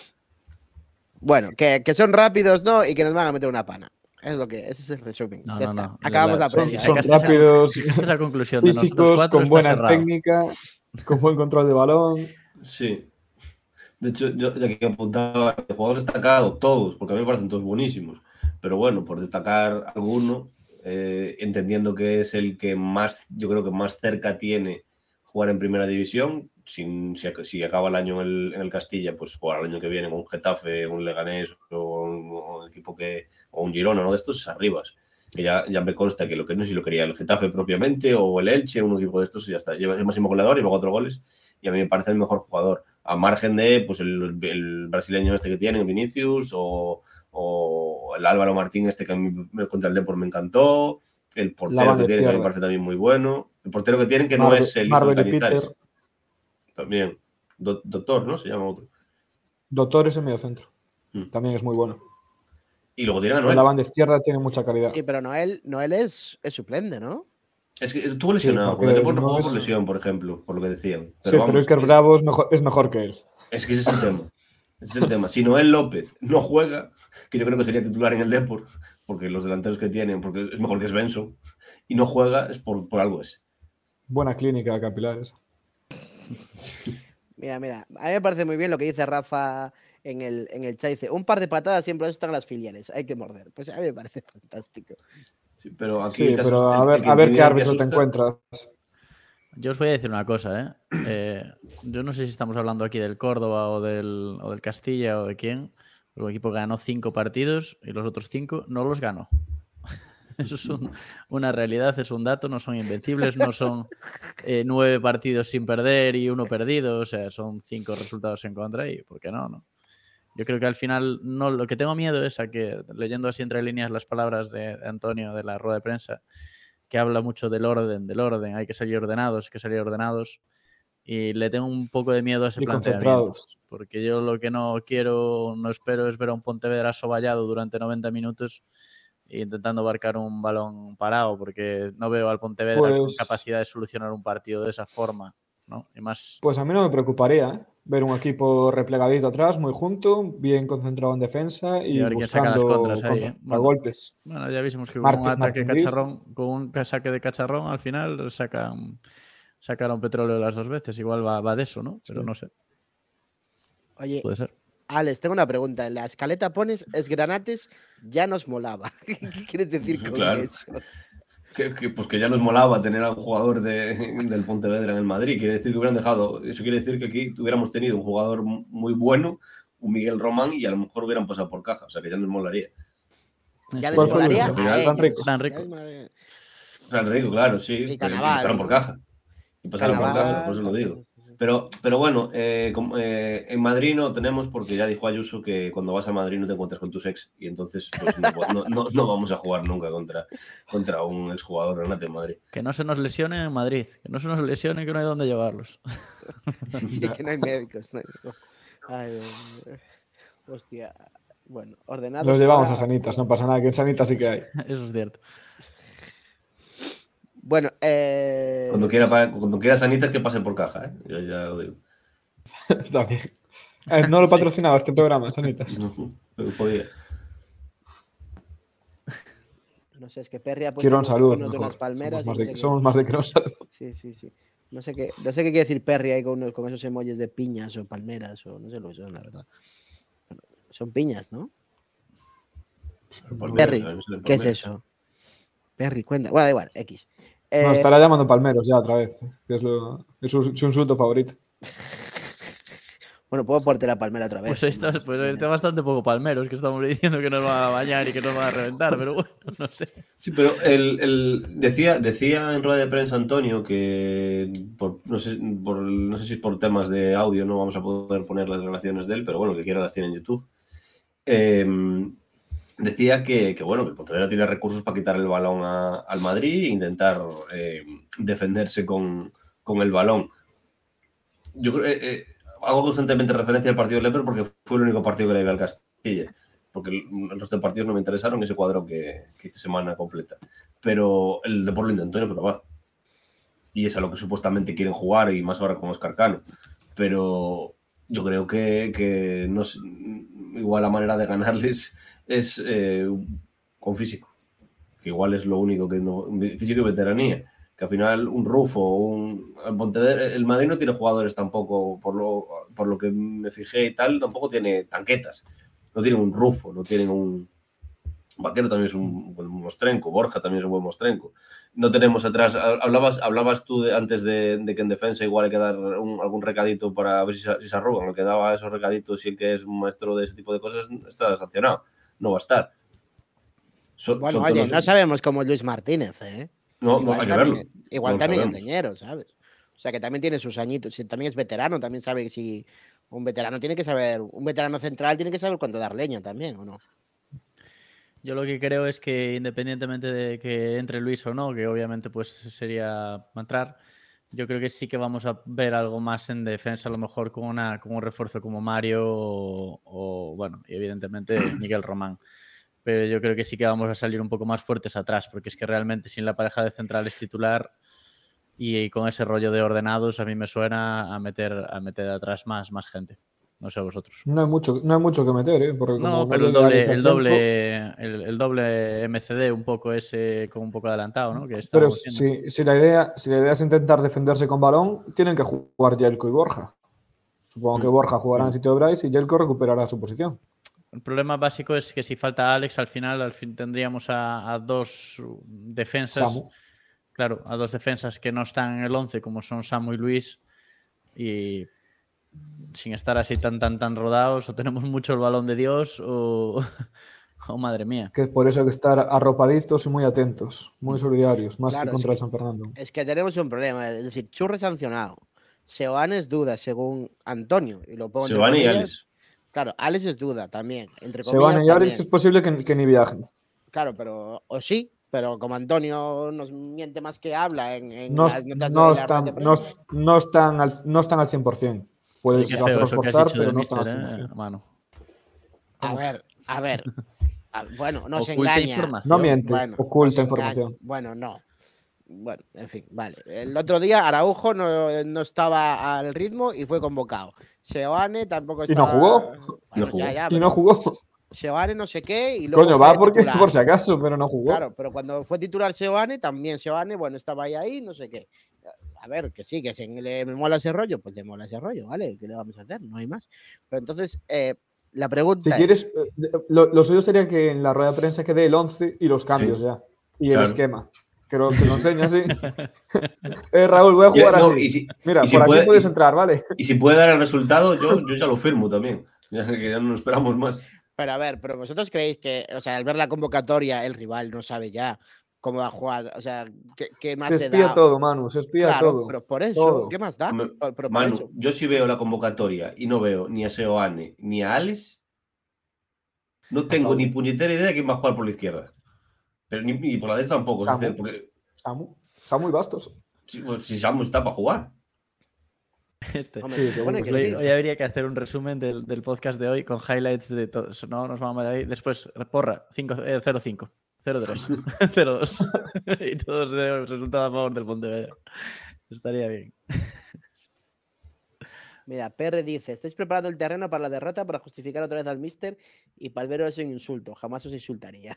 Speaker 5: Bueno, que son rápidos, ¿no? Y que nos van a meter una pana. Ese es el resumen.
Speaker 3: No.
Speaker 5: Acabamos la previa.
Speaker 4: Son rápidos,
Speaker 3: esa conclusión de
Speaker 4: físicos, con buena técnica, con buen control de balón.
Speaker 2: Sí. De hecho, yo ya que apuntaba, el jugador destacado, todos, porque a mí me parecen todos buenísimos. Pero bueno, por destacar alguno, entendiendo que es el que más, yo creo que más cerca tiene jugar en primera división, si acaba el año en el Castilla, pues jugar el año que viene con un Getafe, un Leganés o un equipo o un Girona, ¿no? De estos es Arribas, que ya me consta que no sé si lo quería el Getafe propiamente o el Elche, un equipo de estos y ya está. Lleva el máximo goleador y luego 4 goles y a mí me parece el mejor jugador, a margen de pues el brasileño este que tienen, Vinicius o el Álvaro Martín este que a mí contra el Depor me encantó, el portero que tienen que me parece también muy bueno, el portero que tienen que no es el hijo de Cañizares. También. Doctor, ¿no? Se llama otro.
Speaker 4: Doctor es el mediocentro. También es muy bueno.
Speaker 2: Y luego tienen a Noel.
Speaker 4: En la banda izquierda tiene mucha calidad.
Speaker 5: Sí, pero Noel es suplente, ¿no?
Speaker 2: Es que estuvo lesionado. Porque el Depor no jugó por lesión, por ejemplo, por lo que decían.
Speaker 4: Pero Iker Bravo es mejor que él.
Speaker 2: Es que ese es el tema. Ese es el tema. Si Noel López no juega, que yo creo que sería titular en el Depor, porque los delanteros que tienen, porque es mejor que Svensson, y no juega, es por algo ese.
Speaker 4: Buena clínica capilar esa.
Speaker 5: Mira, a mí me parece muy bien lo que dice Rafa en el chat. Dice, un par de patadas siempre están las filiales, hay que morder. Pues a mí me parece fantástico.
Speaker 2: Sí, pero aquí
Speaker 4: a ver qué árbitro te encuentras.
Speaker 3: Yo os voy a decir una cosa, yo no sé si estamos hablando aquí del Córdoba o del Castilla o de quién, pero el equipo ganó 5 partidos y los otros 5 no los ganó. Eso es una realidad, es un dato, no son invencibles, no son 9 partidos sin perder y 1 perdido, o sea, son 5 resultados en contra y ¿por qué no? Yo creo que al final lo que tengo miedo es a que, leyendo así entre líneas las palabras de Antonio de la rueda de prensa, que habla mucho del orden, hay que salir ordenados y le tengo un poco de miedo a ese planteamiento, porque yo lo que no espero es ver a un Pontevedra asoballado durante 90 minutos intentando abarcar un balón parado, porque no veo al Pontevedra con capacidad de solucionar un partido de esa forma, ¿no? Y más...
Speaker 4: Pues a mí no me preocuparía ver un equipo replegadito atrás, muy junto, bien concentrado en defensa y buscando
Speaker 3: las contras ahí,
Speaker 4: golpes.
Speaker 3: Bueno, ya vimos que con un ataque cacharrón, con un saque de cacharrón, al final sacaron petróleo las 2 veces. Igual va de eso, ¿no? Pero sí. No sé.
Speaker 5: Oye,
Speaker 3: puede ser.
Speaker 5: Alex, tengo una pregunta. En la escaleta pones Esgranates ya nos molaba. ¿Qué quieres decir con eso?
Speaker 2: Pues que ya nos molaba tener a un jugador del Pontevedra en el Madrid. Quiere decir que hubieran dejado. Eso quiere decir que aquí hubiéramos tenido un jugador muy bueno, un Miguel Román, y a lo mejor hubieran pasado por caja. O sea que ya nos molaría.
Speaker 5: Ya les molaría.
Speaker 3: Fran Rico.
Speaker 2: Fran Rico, claro, sí.
Speaker 5: Y
Speaker 2: pero pasaron por caja. Y pasarlo por
Speaker 5: Carnaval,
Speaker 2: casa, por eso lo digo.
Speaker 5: sí.
Speaker 2: Pero bueno, en Madrid no tenemos porque ya dijo Ayuso que cuando vas a Madrid no te encuentras con tus ex y entonces pues, no vamos a jugar nunca contra un exjugador Renate en Madrid.
Speaker 3: Que no se nos lesionen en Madrid. Que no se nos lesionen, que no hay dónde llevarlos.
Speaker 5: Sí, que no hay médicos. Ay, Dios mío. Hostia. Bueno, ordenados.
Speaker 4: Los llevamos
Speaker 5: ahora-
Speaker 4: a Sanitas, no pasa nada, que en Sanitas sí que hay.
Speaker 3: Eso es cierto.
Speaker 5: Bueno,
Speaker 2: Cuando quiera Sanitas que pase por caja, ¿eh? Yo ya lo digo.
Speaker 4: También. No lo patrocinaba este programa, Sanitas.
Speaker 2: Pero podía.
Speaker 5: no sé, es que Perry ha puesto
Speaker 4: Quiero un
Speaker 5: unos
Speaker 4: saludo.
Speaker 5: iconos de
Speaker 4: mejor.
Speaker 5: unas palmeras.
Speaker 4: Somos más de que nos saludo.
Speaker 5: Sí. No sé qué quiere decir Perry ahí con esos emojis de piñas o palmeras o no sé lo que son, la verdad. Bueno, son piñas, ¿no? Perry, ¿qué es eso? Perry, cuenta. Bueno, da igual, X.
Speaker 4: No, estará llamando palmeros ya otra vez. Que es su insulto favorito.
Speaker 5: Bueno, puedo ponerte la palmera otra vez.
Speaker 3: Pues está bastante poco palmeros, que estamos diciendo que nos va a bañar y que nos va a reventar, pero bueno, no sé.
Speaker 2: Sí, pero decía en rueda de prensa Antonio que no sé si es por temas de audio no vamos a poder poner las relaciones de él, pero bueno, que quiera las tiene en YouTube. Decía que bueno, que el Pontevedra tiene recursos para quitar el balón al Madrid e intentar defenderse con el balón. Yo creo hago constantemente referencia al partido de Leper porque fue el único partido que le iba al Castilla. Porque el resto de partidos no me interesaron ese cuadro que hice semana completa. Pero el Depor lo intentó y no fue capaz. Y es a lo que supuestamente quieren jugar y más ahora con Óscar Cano. Pero yo creo que no sé, igual la manera de ganarles es con físico. Que igual es lo único que no... Físico y veteranía. Que al final un Rufo, el Pontevedra, el Madrid no tiene jugadores tampoco, por lo que me fijé y tal, tampoco tiene tanquetas. No tienen un Rufo, no tienen un... Vaquero también es un buen mostrenco, Borja también es un buen mostrenco. No tenemos atrás... Hablabas tú antes de que en defensa igual hay que dar algún recadito para ver si se arrugan. El que daba esos recaditos y el que es un maestro de ese tipo de cosas está sancionado. No va a estar.
Speaker 5: Bueno, oye, no sabemos cómo es Luis Martínez, ¿eh?
Speaker 2: No, hay que verlo.
Speaker 5: Igual
Speaker 2: No
Speaker 5: también
Speaker 2: sabemos.
Speaker 5: es leñero, ¿sabes? O sea, que también tiene sus añitos. Si también es veterano, también sabe que si un veterano tiene que saber, un veterano central tiene que saber cuándo dar leña también, ¿o no?
Speaker 3: Yo lo que creo es que independientemente de que entre Luis o no, que obviamente pues sería entrar, yo creo que sí que vamos a ver algo más en defensa, a lo mejor con un refuerzo como Mario o bueno, y evidentemente Miguel Román. Pero yo creo que sí que vamos a salir un poco más fuertes atrás, porque es que realmente sin la pareja de centrales titular y con ese rollo de ordenados a mí me suena a meter atrás más gente. No sé vosotros.
Speaker 4: No hay mucho que meter, porque
Speaker 3: No,
Speaker 4: como
Speaker 3: pero
Speaker 4: llegue Alex al
Speaker 3: el doble MCD un poco ese con un poco adelantado, ¿no? Que
Speaker 4: pero
Speaker 3: estábamos viendo.
Speaker 4: si la idea es intentar defenderse con balón, tienen que jugar Yelko y Borja. Supongo que Borja jugará en sitio de Bryce y Yelko recuperará su posición.
Speaker 3: El problema básico es que si falta Alex, al final tendríamos a dos defensas.
Speaker 4: Samu.
Speaker 3: Claro, a dos defensas que no están en el 11, como son Samu y Luis. Y sin estar así tan rodados, o tenemos mucho el balón de Dios, o madre mía.
Speaker 4: Que por eso hay que estar arropaditos y muy atentos, muy solidarios, más
Speaker 5: Claro,
Speaker 4: que contra
Speaker 5: es
Speaker 4: el San Fernando.
Speaker 5: Es que tenemos un problema, es decir, Churre sancionado. Seoane es duda, según Antonio. Y lo pongo entre
Speaker 2: Seoane y
Speaker 5: comillas.
Speaker 2: Alex.
Speaker 5: Claro, Alex es duda también. Entre comillas,
Speaker 4: Seoane y Alex es posible que ni viajen.
Speaker 5: Claro, pero o sí, pero como Antonio nos miente más que habla en
Speaker 4: No,
Speaker 5: las notas
Speaker 4: no
Speaker 5: de la rueda de
Speaker 4: están,
Speaker 5: prensa.
Speaker 4: no están al 100%. Puedes
Speaker 3: Qué feo
Speaker 4: hacerlos
Speaker 3: eso que has
Speaker 4: forzar,
Speaker 3: dicho
Speaker 4: pero
Speaker 3: del
Speaker 4: no están
Speaker 3: míster,
Speaker 4: al 100%.
Speaker 3: mano.
Speaker 5: A ver. Bueno, nos
Speaker 3: Oculta
Speaker 5: engaña.
Speaker 3: información.
Speaker 4: No miente,
Speaker 5: Bueno,
Speaker 4: oculta
Speaker 5: nos
Speaker 4: información.
Speaker 5: engaña. Bueno, no. Bueno, en fin, vale. El otro día Araujo no estaba al ritmo y fue convocado. Seoane tampoco
Speaker 4: ¿Y no
Speaker 5: estaba.
Speaker 4: jugó?
Speaker 5: Bueno,
Speaker 2: No jugó.
Speaker 5: Ya,
Speaker 4: Y no jugó.
Speaker 5: Seoane no sé qué y luego
Speaker 4: Coño,
Speaker 5: fue
Speaker 4: va porque
Speaker 5: titular.
Speaker 4: por si acaso, pero no jugó.
Speaker 5: Claro, pero cuando fue titular Seoane, también Seoane, bueno, estaba ahí, no sé qué. A ver, que sí, que me mola ese rollo, pues le mola ese rollo, ¿vale? ¿Qué le vamos a hacer? No hay más. Pero entonces, la pregunta
Speaker 4: Si quieres, lo suyo sería que en la rueda de prensa quede el 11 y los cambios
Speaker 2: Sí.
Speaker 4: ya. Y
Speaker 2: Claro.
Speaker 4: el esquema. Que lo enseña así. Raúl, voy a jugar
Speaker 2: No,
Speaker 4: así. Mira,
Speaker 2: y si
Speaker 4: por aquí
Speaker 2: puede-
Speaker 4: puedes
Speaker 2: y si-
Speaker 4: entrar, ¿vale?
Speaker 2: Y si puede dar el resultado, yo ya lo firmo también. Que ya no esperamos más.
Speaker 5: Pero a ver, pero vosotros creéis que, o sea, al ver la convocatoria, el rival no sabe ya ¿Cómo va a jugar? O sea, ¿qué más
Speaker 4: Se
Speaker 5: te
Speaker 4: espía
Speaker 5: da?
Speaker 4: todo, Manu, se espía
Speaker 5: Claro,
Speaker 4: todo.
Speaker 5: pero por eso,
Speaker 4: todo.
Speaker 5: ¿qué más da? Pero por
Speaker 2: Manu,
Speaker 5: eso.
Speaker 2: yo si veo la convocatoria y no veo ni a Seoane ni a Alex, no tengo ni puñetera idea de quién va a jugar por la izquierda. Pero ni por la derecha tampoco. Es
Speaker 4: Samu.
Speaker 2: decir, porque
Speaker 4: Samu y Bastos.
Speaker 2: si Samu está para jugar.
Speaker 5: Hombre,
Speaker 4: Sí,
Speaker 5: se supone
Speaker 4: seguro
Speaker 5: que
Speaker 4: que
Speaker 5: sí.
Speaker 3: Hoy habría que hacer un resumen del podcast de hoy con highlights de todos. No nos vamos ahí. Después, porra, 0-5, 0-3, 0-2. Y todos de resultado a favor del Pontevedra. Estaría bien.
Speaker 5: Mira, PR dice, estáis preparando el terreno para la derrota para justificar otra vez al míster y Palvero es un insulto. Jamás os insultaría.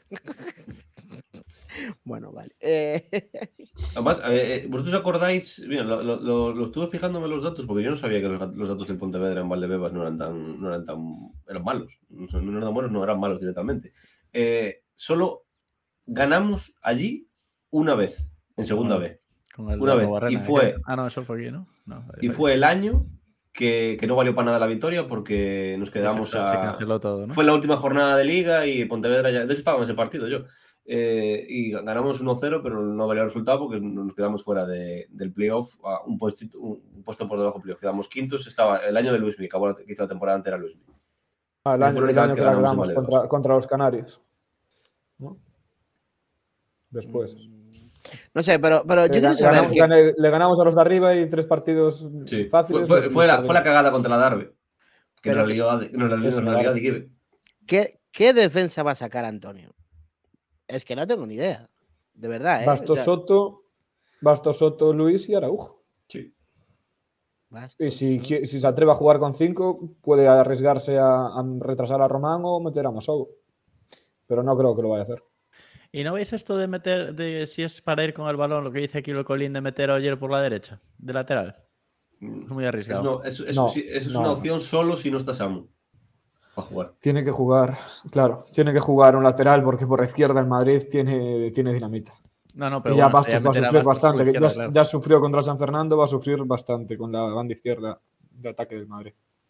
Speaker 5: Bueno, vale.
Speaker 2: Además, vosotros acordáis, mira, lo estuve fijándome los datos porque yo no sabía que los datos del Pontevedra en Valdebebas no eran eran malos. No eran tan buenos, no eran malos directamente. Solo ganamos allí una vez, en segunda B.
Speaker 3: Con el
Speaker 2: Una
Speaker 3: de
Speaker 2: vez.
Speaker 3: Barrena,
Speaker 2: Y fue,
Speaker 3: no, eso fue aquí, ¿no?
Speaker 2: y fue el año que no valió para nada la victoria porque nos quedamos
Speaker 3: se canceló todo, ¿no?
Speaker 2: Fue la última jornada de liga y Pontevedra ya... De hecho estaba en ese partido yo. Y ganamos 1-0, pero no valió el resultado porque nos quedamos fuera del playoff a un puesto por debajo del playoff. Quedamos quintos. Estaba el año de Luismi, que hizo la temporada entera Luismi.
Speaker 4: El año que la ganamos contra los Canarios, ¿no? Después.
Speaker 5: No sé, pero yo quiero saber
Speaker 4: le ganamos a los de arriba y 3 partidos fáciles.
Speaker 2: Fue la cagada contra la Derby. Que nos la lió de Kibe.
Speaker 5: ¿Qué defensa va a sacar Antonio? Es que no tengo ni idea. De verdad, ¿eh?
Speaker 4: Bastos, Soto, Luis y Araujo.
Speaker 2: Sí.
Speaker 4: Y si se atreve a jugar con 5, puede arriesgarse a retrasar a Román o meter a Masou. Pero no creo que lo vaya a hacer.
Speaker 3: ¿Y no veis esto de meter, si es para ir con el balón, lo que dice aquí el Colín, de meter a Oyer por la derecha, de lateral? Es muy arriesgado.
Speaker 2: Eso es una opción solo si no está Samu para jugar.
Speaker 4: Tiene que jugar, claro, tiene que jugar un lateral porque por la izquierda el Madrid tiene dinamita.
Speaker 3: No, pero
Speaker 4: y ya
Speaker 3: bueno,
Speaker 4: Bastos va a sufrir bastante.
Speaker 3: Izquierda, claro.
Speaker 4: Ya sufrió contra el San Fernando, va a sufrir bastante con la banda izquierda de ataque del Madrid.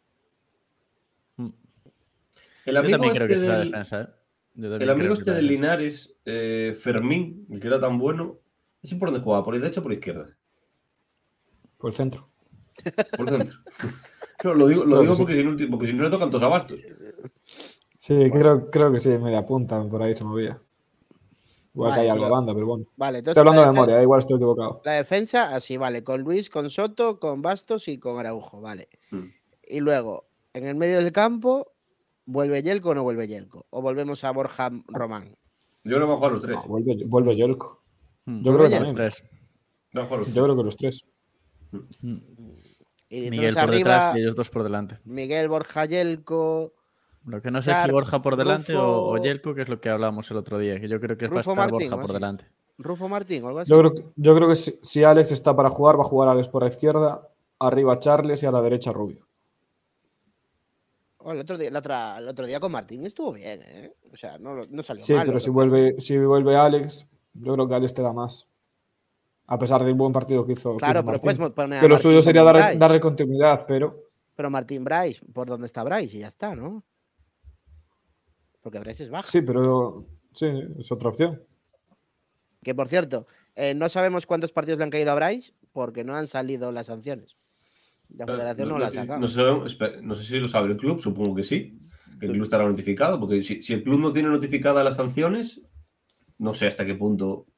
Speaker 2: El amigo
Speaker 3: también creo que
Speaker 2: este
Speaker 3: es la defensa, ¿eh?
Speaker 2: El amigo este de Linares, Fermín, el que era tan bueno, ¿ese por dónde jugaba? ¿Por la derecha o por la izquierda?
Speaker 4: Por el centro.
Speaker 2: Por el centro. No, lo digo porque si no le tocan todos a Bastos.
Speaker 4: Sí, bueno. creo que sí, media punta, por ahí se movía. Igual que hay algo banda, pero bueno.
Speaker 5: Vale, entonces
Speaker 4: estoy hablando de memoria, igual estoy equivocado.
Speaker 5: La defensa, así, vale, con Luis, con Soto, con Bastos y con Araujo, vale. Y luego, en el medio del campo, ¿vuelve Yelko o no vuelve Yelko? ¿O volvemos a Borja Román?
Speaker 2: Yo creo que van a jugar los 3.
Speaker 4: No, vuelve Yelko. Yo creo que también. Yo creo que los 3.
Speaker 5: Y
Speaker 3: Miguel por
Speaker 5: arriba,
Speaker 3: detrás y ellos 2 por delante.
Speaker 5: Miguel, Borja, Yelko.
Speaker 3: Lo que no sé si Borja por delante
Speaker 5: Rufo,
Speaker 3: o Yelko, que es lo que hablábamos el otro día, que yo creo que va a estar
Speaker 5: Martín,
Speaker 3: Borja por delante.
Speaker 5: Rufo Martín o algo así.
Speaker 4: Yo creo que si Alex está para jugar, va a jugar Alex por la izquierda, arriba Charles y a la derecha Rubio.
Speaker 5: El otro día con Martín estuvo bien, ¿eh? O sea, no salió mal.
Speaker 4: Sí, pero si vuelve Alex, yo creo que Alex te da más. A pesar del buen partido que hizo.
Speaker 5: Claro, pero puedes poner
Speaker 4: que lo suyo sería darle continuidad, pero.
Speaker 5: Pero Martín Bryce, ¿por dónde está Bryce? Y ya está, ¿no? Porque Bryce es baja.
Speaker 4: Sí, pero sí, es otra opción.
Speaker 5: Que por cierto, no sabemos cuántos partidos le han caído a Bryce porque no han salido las sanciones. La federación no las ha sacado.
Speaker 2: No sé si lo sabe el club, supongo que sí. Que el club estará notificado, porque si el club no tiene notificadas las sanciones, no sé hasta qué punto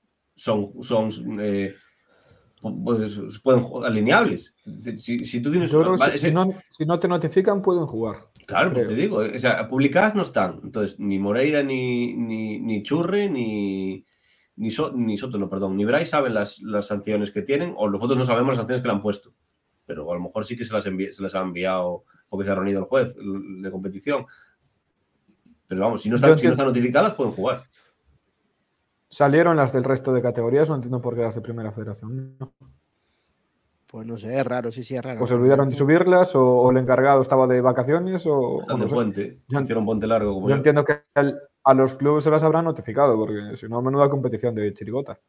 Speaker 2: pues pueden jugar alineables. Si tú tienes.
Speaker 4: Si no te notifican, pueden jugar.
Speaker 2: Claro, pues te digo. O sea, publicadas no están. Entonces, ni Moreira, ni Churre, ni Soto, no, perdón, ni Bryce saben las sanciones que tienen, o nosotros no sabemos las sanciones que le han puesto. Pero a lo mejor sí que se las ha enviado porque se ha reunido el juez de competición. Pero vamos, si no están notificadas, pueden jugar.
Speaker 4: Salieron las del resto de categorías, no entiendo por qué las de primera federación. ¿No?
Speaker 5: Pues no sé, es raro, sí, es raro.
Speaker 4: O se olvidaron de subirlas, o el encargado estaba de vacaciones, o.
Speaker 2: Están de puente, hicieron puente largo. Como
Speaker 4: yo entiendo que a los clubes se las habrán notificado, porque si no, menuda competición de chirigota.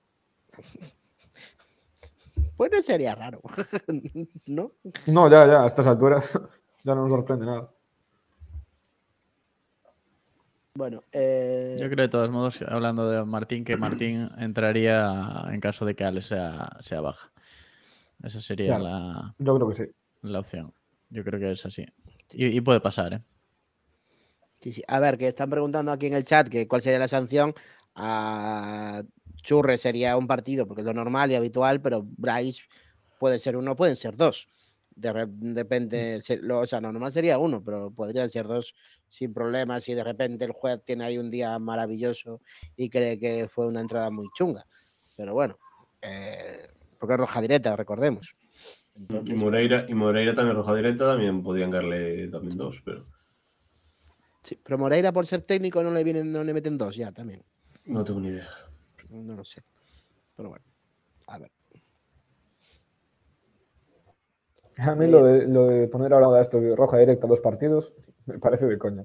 Speaker 5: Pues no sería raro, ¿no?
Speaker 4: No, ya, a estas alturas ya no nos sorprende nada.
Speaker 5: Bueno,
Speaker 3: Yo creo de todos modos, hablando de Martín, que Martín entraría en caso de que Alex sea baja. Esa sería
Speaker 4: Claro, yo creo que sí.
Speaker 3: la opción. Yo creo que es así. Y puede pasar, ¿eh?
Speaker 5: sí. A ver, que están preguntando aquí en el chat que cuál sería la sanción. A Churre sería un partido, porque es lo normal y habitual, pero Bryce puede ser uno, pueden ser dos. Depende, o sea, lo normal sería uno, pero podrían ser dos sin problemas si de repente el juez tiene ahí un día maravilloso y cree que fue una entrada muy chunga. Pero bueno, porque es roja directa, recordemos.
Speaker 2: Y
Speaker 5: Entonces,
Speaker 2: Moreira también roja directa, también podrían darle también 2, pero
Speaker 5: sí, pero Moreira por ser técnico no le meten dos ya también.
Speaker 2: no tengo ni idea.
Speaker 5: No lo sé. Pero bueno, a ver.
Speaker 4: A mí lo de poner ahora esto de roja directa 2 partidos me parece de coña.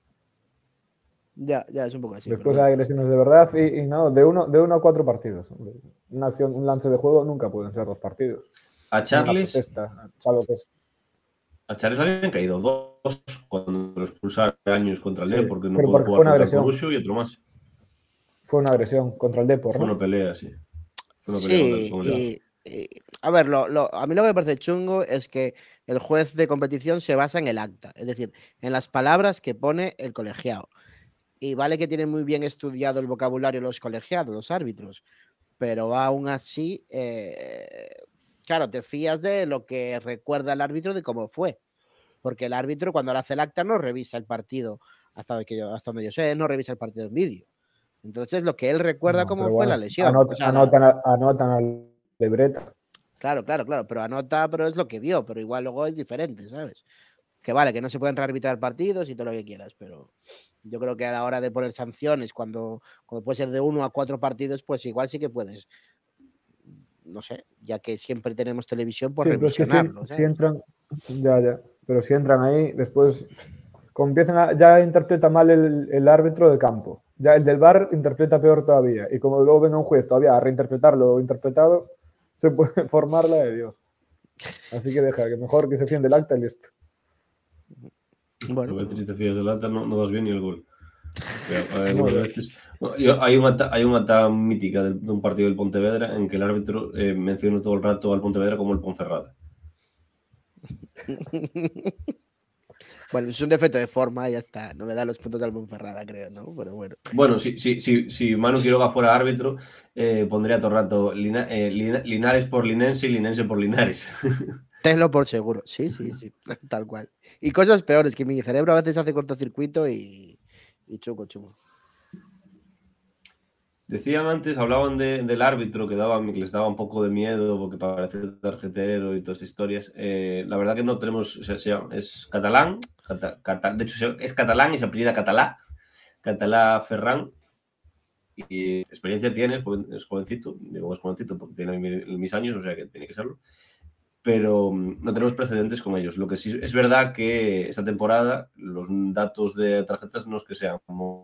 Speaker 5: Ya es un poco así.
Speaker 4: Después
Speaker 5: pero
Speaker 4: hay
Speaker 5: bueno.
Speaker 4: agresiones de verdad y no, de uno a 4 partidos. Una acción, un lance de juego nunca pueden ser 2 partidos.
Speaker 2: A
Speaker 4: Una
Speaker 2: Charles
Speaker 4: protesta, salvo que es.
Speaker 2: A Charles le habían caído 2 cuando lo expulsaron años contra el
Speaker 4: Sí,
Speaker 2: Depor, porque no
Speaker 4: pero
Speaker 2: pudo
Speaker 4: porque
Speaker 2: jugar
Speaker 4: fue una
Speaker 2: contra el
Speaker 4: agresión.
Speaker 2: Corusio y otro más.
Speaker 4: Fue una agresión contra el Depor,
Speaker 2: Fue
Speaker 4: ¿no?
Speaker 2: una pelea, sí. Fue una pelea
Speaker 5: Sí,
Speaker 2: con el Depor.
Speaker 5: a ver, a mí lo que me parece chungo es que el juez de competición se basa en el acta, es decir, en las palabras que pone el colegiado. Y vale que tienen muy bien estudiado el vocabulario los colegiados, los árbitros, pero aún así, claro, te fías de lo que recuerda el árbitro de cómo fue. Porque el árbitro cuando le hace el acta no revisa el partido, hasta donde yo sé, no revisa el partido en vídeo. Entonces, lo que él recuerda
Speaker 4: No,
Speaker 5: cómo
Speaker 4: pero
Speaker 5: fue la
Speaker 4: bueno,
Speaker 5: lesión. O sea,
Speaker 4: anotan al libreta.
Speaker 5: claro, pero anota, pero es lo que vio, pero igual luego es diferente, ¿sabes? Que vale, que no se pueden rearbitrar partidos y todo lo que quieras, pero yo creo que a la hora de poner sanciones, cuando puede ser de 1 a 4 partidos, pues igual sí que puedes, no sé, ya que siempre tenemos televisión, pues
Speaker 4: Sí, pero es que
Speaker 5: revisionarlo,
Speaker 4: si
Speaker 5: ¿sabes?
Speaker 4: entran, ya, pero si entran ahí, después, como ya interpreta mal el árbitro de campo, ya el del VAR interpreta peor todavía, y como luego venga un juez todavía a reinterpretar lo interpretado, se puede formar la de Dios. Así que deja, que mejor que se fiende el acta y listo.
Speaker 5: Bueno,
Speaker 2: A veces si te fías del acta no das bien ni el gol. Pero, algunas
Speaker 4: Bueno,
Speaker 2: veces. Hay una acta mítica de un partido del Pontevedra en que el árbitro menciona todo el rato al Pontevedra como el Ponferrada.
Speaker 5: bueno, es un defecto de forma, ya está. No me da los puntos del Monferrada, creo, ¿no? Pero bueno.
Speaker 2: Bueno, si Manu Quiroga fuera árbitro, pondría todo el rato Linares por Linense y Linense por Linares.
Speaker 5: Tenlo por seguro. Sí, tal cual. Y cosas peores, que mi cerebro a veces hace cortocircuito y chungo.
Speaker 2: Decían antes, hablaban del árbitro que les daba un poco de miedo porque parece tarjetero y todas estas historias. La verdad que no tenemos, o sea, es catalán, de hecho es catalán y se apellida Catalá Ferran. Y experiencia tiene, es jovencito, digo es jovencito porque tiene mis años, o sea que tiene que serlo. Pero no tenemos precedentes con ellos. Lo que sí es verdad que esta temporada los datos de tarjetas no es que sean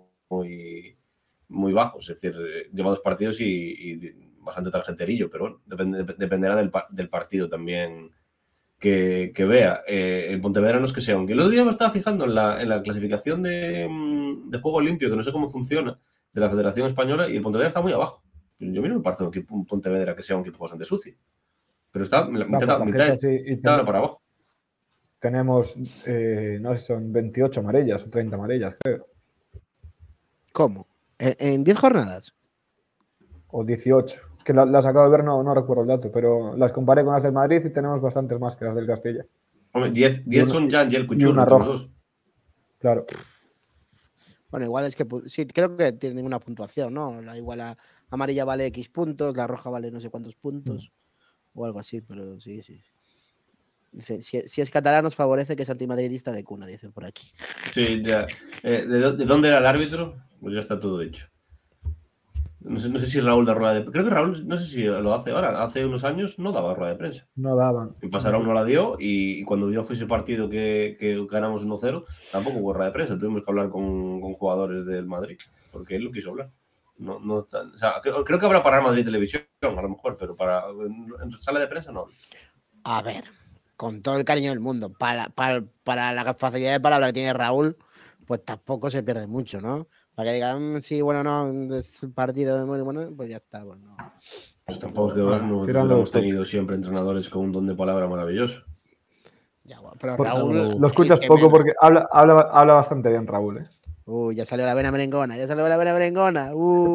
Speaker 2: muy bajos, es decir, lleva 2 partidos y bastante tarjeterillo, pero bueno, dependerá del partido también que vea. El Pontevedra no es que sea, aunque el otro día me estaba fijando en la clasificación de juego limpio, que no sé cómo funciona, de la Federación Española, y el Pontevedra está muy abajo. Yo mí no me parece un Pontevedra que sea un equipo bastante sucio, pero está
Speaker 4: por tarjetas y
Speaker 2: para abajo.
Speaker 4: tenemos, no sé, son 28 amarillas o 30 amarillas, creo.
Speaker 5: ¿Cómo? ¿En 10 jornadas?
Speaker 4: O 18. Es que las acabo de ver, no recuerdo el dato, pero las comparé con las del Madrid y tenemos bastantes más que las del Castilla.
Speaker 2: Hombre, 10 son Jan y el
Speaker 4: Y
Speaker 2: Cuchur,
Speaker 4: una
Speaker 2: los otros
Speaker 4: roja.
Speaker 2: 2.
Speaker 4: Claro.
Speaker 5: Bueno, igual es que sí, creo que tienen una puntuación, ¿no? La igual amarilla vale X puntos, la roja vale no sé cuántos puntos o algo así, pero sí. Dice, si es catalán nos favorece que es antimadridista de cuna, dicen por aquí.
Speaker 2: Sí, ya. ¿De dónde era el árbitro? Pues ya está todo dicho. No sé si Raúl da rueda de prensa. Creo que Raúl, no sé si lo hace ahora. Hace unos años no daba rueda de prensa.
Speaker 4: No daban.
Speaker 2: En Pasarón no la dio y cuando dio fue ese partido que ganamos 1-0, tampoco hubo rueda de prensa. Tuvimos que hablar con jugadores del Madrid porque él lo quiso hablar. O sea, creo que habrá para Madrid Televisión, a lo mejor, pero en sala de prensa no.
Speaker 5: A ver, con todo el cariño del mundo, para la facilidad de palabra que tiene Raúl, pues tampoco se pierde mucho, ¿no? Para que digan, sí, bueno, no, es un partido muy bueno, pues ya está, bueno.
Speaker 2: Pues tampoco es que
Speaker 4: Bueno,
Speaker 2: no
Speaker 4: tirando
Speaker 2: hubiéramos
Speaker 4: los
Speaker 2: tenido siempre entrenadores con un don de palabra maravilloso.
Speaker 5: Ya, bueno, pero
Speaker 4: Por-
Speaker 5: Raúl.
Speaker 4: Lo escuchas
Speaker 5: que
Speaker 4: poco
Speaker 5: menos.
Speaker 4: porque habla bastante bien Raúl, ¿eh?
Speaker 5: Ya salió la vena merengona, ya salió la vena merengona.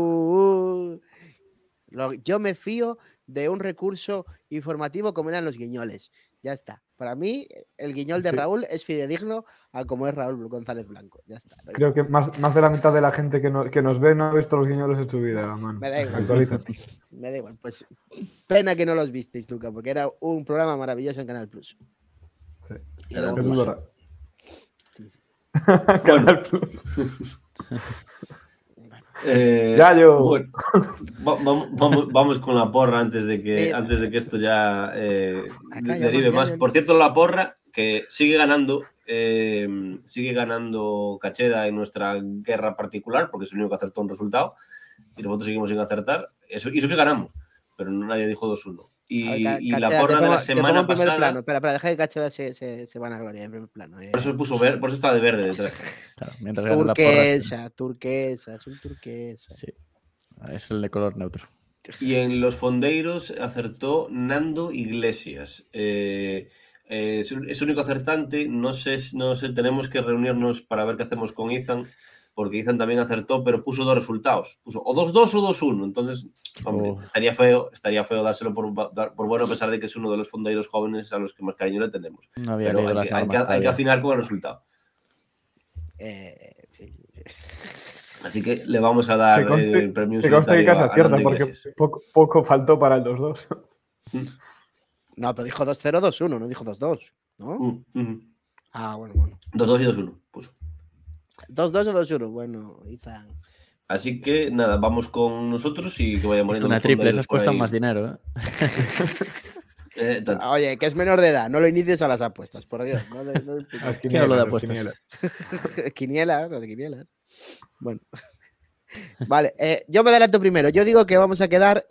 Speaker 5: Yo me fío de un recurso informativo como eran los guiñoles. Ya está. Para mí, el guiñol de
Speaker 4: Sí.
Speaker 5: Raúl es fidedigno a como es Raúl González Blanco. Ya está. No hay
Speaker 4: Creo
Speaker 5: más.
Speaker 4: que más de la mitad de la gente que nos ve no ha visto los guiñolos en su vida, mano.
Speaker 5: Me da igual.
Speaker 4: Actualízate.
Speaker 5: Me da igual. Pues pena que no los visteis, Tuca, porque era un programa maravilloso en Canal Plus.
Speaker 4: Sí.
Speaker 5: Y
Speaker 2: Canal
Speaker 5: luego,
Speaker 4: Eso es
Speaker 2: Plus.
Speaker 4: verdad.
Speaker 2: Bueno.
Speaker 4: Canal Plus.
Speaker 2: Bueno,
Speaker 4: Bueno.
Speaker 2: vamos con la porra antes de que esto ya
Speaker 5: Acá,
Speaker 2: derive
Speaker 5: ya,
Speaker 2: más.
Speaker 5: ya.
Speaker 2: Por cierto, la porra que sigue ganando Cacheda en nuestra guerra particular, porque es el único que acertó un resultado, y nosotros seguimos sin acertar. Eso que ganamos, pero nadie dijo 2-1. Y la porra de la semana
Speaker 5: te pongo en primer
Speaker 2: pasada.
Speaker 5: plano. Espera, deja que Cacheda se van a gloria en primer plano.
Speaker 2: Por eso está de verde detrás.
Speaker 3: Claro, mientras gana la porra.
Speaker 5: Turquesa, es un turquesa.
Speaker 3: Sí, es el de color neutro.
Speaker 2: Y en los fondeiros acertó Nando Iglesias. Es el único acertante. No sé, tenemos que reunirnos para ver qué hacemos con Ethan, porque Ethan también acertó, pero puso dos resultados. Puso o 2-2 o 2-1. Entonces, hombre, estaría feo dárselo por bueno, a pesar de que es uno de los fondeiros jóvenes a los que más cariño le tenemos.
Speaker 3: No había
Speaker 2: Pero
Speaker 3: leído las normas
Speaker 2: hay que
Speaker 3: todavía.
Speaker 2: afinar con el resultado.
Speaker 5: Sí.
Speaker 2: Así que le vamos a dar el premio en
Speaker 4: Que conste que
Speaker 2: solitario
Speaker 4: casi
Speaker 2: a
Speaker 4: acierta,
Speaker 2: Nando
Speaker 4: porque
Speaker 2: Iglesias.
Speaker 4: poco faltó para el 2-2.
Speaker 5: No, pero dijo 2-0, 2-1, no dijo 2-2, ¿no? Ah, bueno.
Speaker 2: 2-2 y 2-1 puso.
Speaker 5: 2-2 o 2-1, bueno, Ethan.
Speaker 2: Así que nada, vamos con nosotros y que vayan
Speaker 3: Es
Speaker 2: muriendo
Speaker 3: una
Speaker 2: los
Speaker 3: triple,
Speaker 2: fondeiros
Speaker 3: esas
Speaker 2: por
Speaker 3: cuestan
Speaker 2: ahí.
Speaker 3: más dinero, ¿eh?
Speaker 5: Oye, que es menor de edad, no lo inicies a las apuestas, por Dios. No
Speaker 3: ¿Quién habla de apuestas?
Speaker 5: Quinielas. Bueno. Vale, yo me adelanto primero. Yo digo que vamos a quedar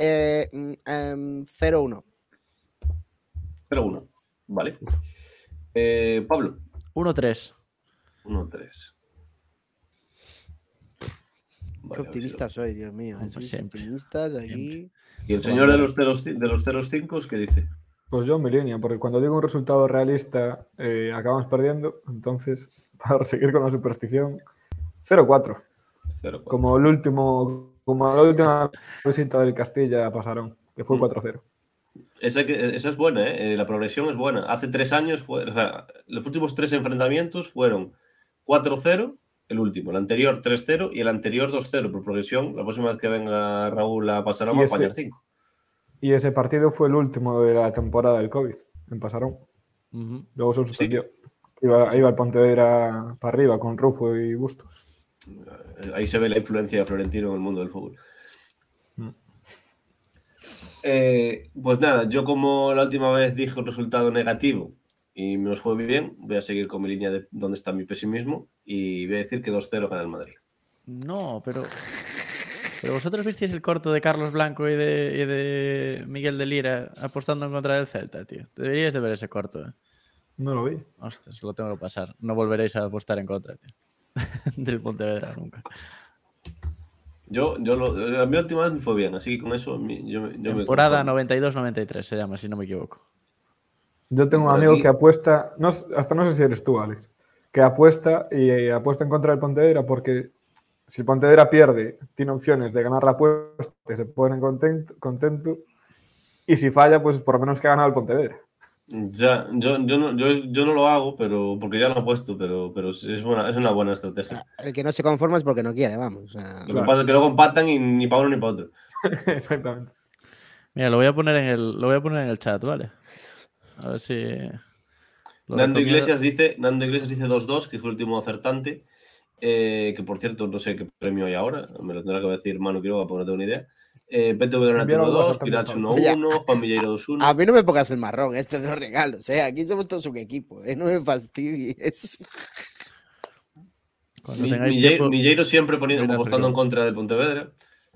Speaker 5: 0-1.
Speaker 2: 0-1. Vale. Pablo.
Speaker 3: 1-3.
Speaker 2: 1-3.
Speaker 5: Qué optimista soy, Dios mío.
Speaker 3: Pues
Speaker 5: Sois
Speaker 3: siempre.
Speaker 5: optimistas aquí.
Speaker 2: ¿Y el señor de los 0-5 qué dice?
Speaker 4: Pues yo en mi línea, porque cuando digo un resultado realista acabamos perdiendo, entonces para seguir con la superstición, 0-4.
Speaker 2: 0-4.
Speaker 4: Como la última visita del Castilla pasaron, que fue 4-0.
Speaker 2: Esa es buena, ¿eh? La progresión es buena. Hace 3 años, los últimos 3 enfrentamientos fueron 4-0, el último, el anterior 3-0 y el anterior 2-0. Por progresión, la próxima vez que venga Raúl a Pasarón va a apañar 5.
Speaker 4: Y ese partido fue el último de la temporada del COVID, en Pasarón. Luego se suspendió.
Speaker 2: Sí.
Speaker 4: Iba el Pontevedra para arriba con Rufo y Bustos.
Speaker 2: Ahí se ve la influencia de Florentino en el mundo del fútbol. Pues nada, yo como la última vez dije un resultado negativo y me os fue bien, voy a seguir con mi línea de dónde está mi pesimismo y voy a decir que 2-0 gana el Madrid.
Speaker 3: No, pero vosotros visteis el corto de Carlos Blanco y de Miguel de Lira apostando en contra del Celta, tío. Deberíais de ver ese corto, ¿eh?
Speaker 4: No lo vi.
Speaker 3: Ostras, lo tengo que pasar. No volveréis a apostar en contra, tío. Del Pontevedra nunca.
Speaker 2: A mi última vez me fue bien, así que con eso yo
Speaker 3: Temporada
Speaker 2: me
Speaker 3: 92-93 se llama, si no me equivoco.
Speaker 4: Yo tengo un amigo que apuesta, hasta no sé si eres tú, Alex, que apuesta en contra del Pontevedra porque si el Pontevedra pierde, tiene opciones de ganar la apuesta, se pone contento, y si falla, pues por lo menos que ha ganado el Pontevedra.
Speaker 2: Ya, yo no lo hago, pero porque ya lo he puesto, pero es una buena estrategia.
Speaker 5: El que no se conforma es porque no quiere, vamos.
Speaker 2: Lo que pasa es que luego empatan y ni para uno ni para otro.
Speaker 4: Exactamente.
Speaker 3: Mira, lo voy a poner en el chat, ¿vale? A ver si...
Speaker 2: Nando Iglesias dice 2-2, que fue el último acertante. Que por cierto, no sé qué premio hay ahora. Me lo tendrá que decir Manu Quiroga para no tener una idea. PTV Granate 1-2, Piracho 1-1, Juan Villeiro 2-1.
Speaker 5: A mí no me pongas el marrón, este es los regalos. Aquí somos todos un equipo, no me fastidies.
Speaker 2: Milleiro siempre apostando en contra del Pontevedra.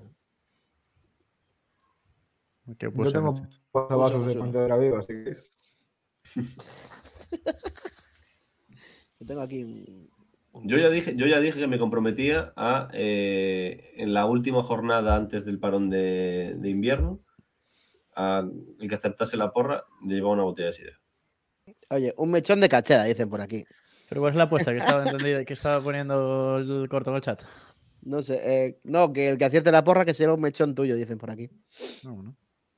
Speaker 3: Yo
Speaker 4: tengo vasos de Pontevedra vivo, así que...
Speaker 5: Yo tengo aquí
Speaker 2: Yo ya dije que me comprometía a, en la última jornada antes del parón de invierno, a el que aceptase la porra, le llevaba una botella de sidra.
Speaker 5: Oye, un mechón de cachera, dicen por aquí.
Speaker 3: Pero ¿cuál es la apuesta que estaba entendida, que estaba poniendo el corto en el chat?
Speaker 5: No sé, no, que el que acierte la porra que se lleva un mechón tuyo, dicen por aquí.
Speaker 3: No, bueno.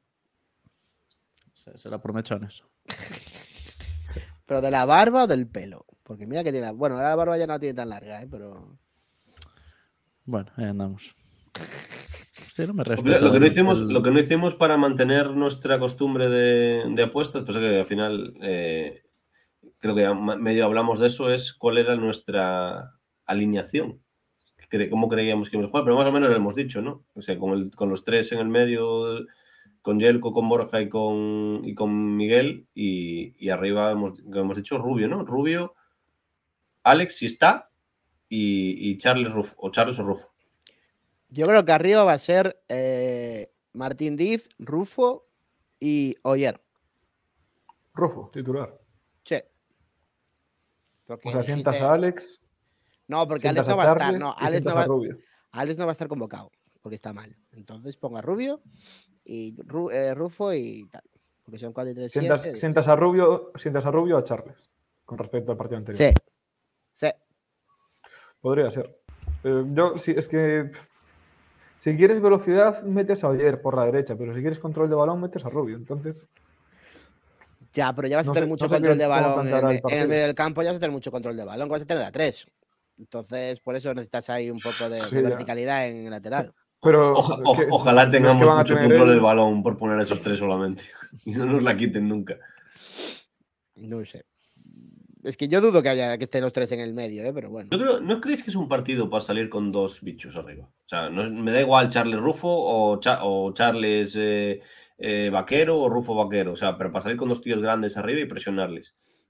Speaker 3: Será por mechones.
Speaker 5: ¿Pero de la barba o del pelo? Porque mira que tiene... Bueno, la barba ya no la tiene tan larga, pero...
Speaker 3: Bueno, ahí andamos. Hostia, no me
Speaker 2: Mira,
Speaker 3: respeto
Speaker 2: lo que no
Speaker 3: el-
Speaker 2: hicimos para mantener nuestra costumbre de apuestas, pues es que al final creo que ya medio hablamos de eso, es cuál era nuestra alineación. Cómo creíamos que íbamos a jugar, pero más o menos lo hemos dicho, ¿no? O sea, con los tres en el medio, con Yelko, con Borja y con Miguel, y arriba hemos dicho Rubio, ¿no? Rubio, Alex, si está, y Charles Rufo, o Charles o Rufo.
Speaker 5: Yo creo que arriba va a ser Martín Diz, Rufo y Oyer.
Speaker 4: Rufo, titular.
Speaker 5: Sí. Porque
Speaker 4: O sea, sientas
Speaker 5: dijiste-
Speaker 4: a Alex,
Speaker 5: No, porque
Speaker 4: sientas
Speaker 5: Alex no
Speaker 4: a
Speaker 5: va a estar.
Speaker 4: Charles
Speaker 5: No,
Speaker 4: y
Speaker 5: Alex
Speaker 4: sientas
Speaker 5: no
Speaker 4: a
Speaker 5: va,
Speaker 4: Rubio.
Speaker 5: Alex no va a estar convocado, porque está mal. Entonces pongo a Rubio y Rufo y tal. Porque son 4 y 3, 7.
Speaker 4: Sientas a Rubio o a Charles, con respecto al partido anterior.
Speaker 5: Sí. Sí.
Speaker 4: Podría ser. Yo, sí, es que si quieres velocidad, metes a Oyer por la derecha, pero si quieres control de balón, metes a Rubio. Entonces,
Speaker 5: Ya, pero ya vas a
Speaker 4: No
Speaker 5: tener
Speaker 4: sé-
Speaker 5: mucho
Speaker 4: no sé
Speaker 5: control de
Speaker 4: cómo
Speaker 5: balón
Speaker 4: planteará el
Speaker 5: en el
Speaker 4: partido.
Speaker 5: medio del campo, ya vas a tener mucho control de balón, vas a tener a 3. Entonces, por eso necesitas ahí un poco de
Speaker 4: Sí, ya.
Speaker 5: verticalidad en el lateral.
Speaker 4: pero
Speaker 2: Ojalá
Speaker 4: los que
Speaker 2: tengamos
Speaker 4: van a
Speaker 2: mucho
Speaker 4: tener
Speaker 2: control
Speaker 4: él-
Speaker 2: del balón por poner a esos tres solamente. Y no nos la quiten nunca.
Speaker 5: No sé. Es que yo dudo que estén los 3 en el medio, pero bueno.
Speaker 2: ¿No creéis que es un partido para salir con dos bichos arriba? O sea, me da igual Charles Rufo o Charles Vaquero o Rufo Vaquero. O sea, pero para salir con dos tíos grandes arriba y presionarles.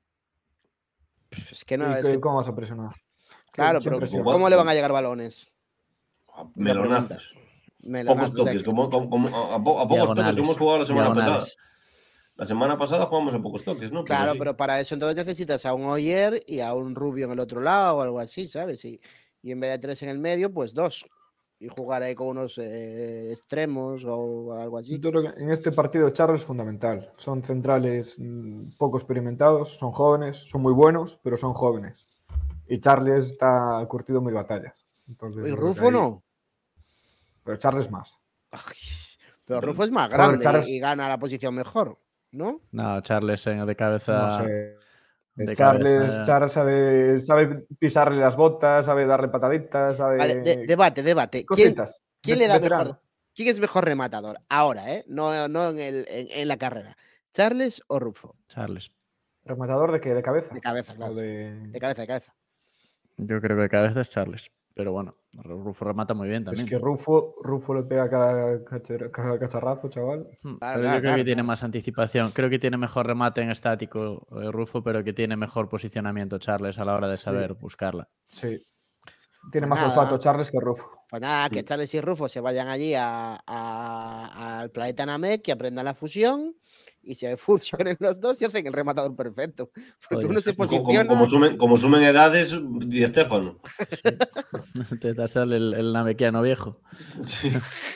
Speaker 5: Es que no,
Speaker 4: ¿Y
Speaker 5: es que,
Speaker 4: cómo vas a presionar?
Speaker 5: claro,
Speaker 4: ¿Quién
Speaker 5: pero
Speaker 4: presiona?
Speaker 5: ¿cómo le van a llegar balones?
Speaker 2: Melonazos.
Speaker 5: Melonazos,
Speaker 2: Pocos toques.
Speaker 5: o sea,
Speaker 2: A pocos toques que hemos jugado la semana pasada.
Speaker 3: Diagonales.
Speaker 2: La semana pasada jugamos a pocos toques, ¿no? Pues
Speaker 5: claro,
Speaker 2: así.
Speaker 5: pero para eso entonces necesitas a un Oyer y a un Rubio en el otro lado o algo así, ¿sabes? Y en vez de 3 en el medio, pues 2. Y jugar ahí con unos extremos o algo así.
Speaker 4: Yo creo que en este partido Charles es fundamental. Son centrales poco experimentados, son jóvenes, son muy buenos, pero son jóvenes. Y Charles está curtido en mil batallas. Entonces,
Speaker 5: Y
Speaker 4: yo creo que
Speaker 5: Rufo
Speaker 4: ahí-
Speaker 5: no.
Speaker 4: Pero Charles más.
Speaker 5: Ay, pero Rufo es más
Speaker 4: Joder,
Speaker 5: grande
Speaker 4: Charles-
Speaker 5: y gana la posición mejor, ¿no?
Speaker 3: No, Charles de
Speaker 4: No
Speaker 3: cabeza.
Speaker 4: sé.
Speaker 3: de
Speaker 4: Charles,
Speaker 3: cabeza.
Speaker 4: Charles sabe pisarle las botas, sabe darle pataditas, sabe.
Speaker 5: Vale, debate.
Speaker 4: Cositas.
Speaker 5: ¿Quién le da
Speaker 4: Veterano.
Speaker 5: mejor? ¿Quién es mejor rematador? Ahora, ¿eh? No en la carrera. ¿Charles o Rufo?
Speaker 3: Charles.
Speaker 4: ¿Rematador de qué? ¿De cabeza?
Speaker 5: De cabeza,
Speaker 4: O
Speaker 5: claro.
Speaker 4: de-
Speaker 5: De cabeza.
Speaker 3: Yo creo que de cabeza es Charles. Pero bueno, Rufo remata muy bien también.
Speaker 4: Es que Rufo le pega cada cacharrazo, chaval.
Speaker 3: Pero
Speaker 5: Claro,
Speaker 3: yo creo
Speaker 5: claro,
Speaker 3: que tiene
Speaker 5: claro.
Speaker 3: más anticipación. Creo que tiene mejor remate en estático Rufo, pero que tiene mejor posicionamiento Charles a la hora de
Speaker 4: Sí.
Speaker 3: saber buscarla.
Speaker 4: Sí. Tiene
Speaker 5: Pues
Speaker 4: más
Speaker 5: nada.
Speaker 4: olfato Charles que Rufo.
Speaker 5: Pues nada, que Charles y Rufo se vayan allí al planeta Namek, que aprendan la fusión y se fusionen los dos y hacen el rematador perfecto. Porque
Speaker 3: Oye,
Speaker 5: uno se
Speaker 3: sí.
Speaker 5: posiciona.
Speaker 2: Como sumen edades, Di Stéfano.
Speaker 3: Te sale el namequiano viejo.
Speaker 2: Sí.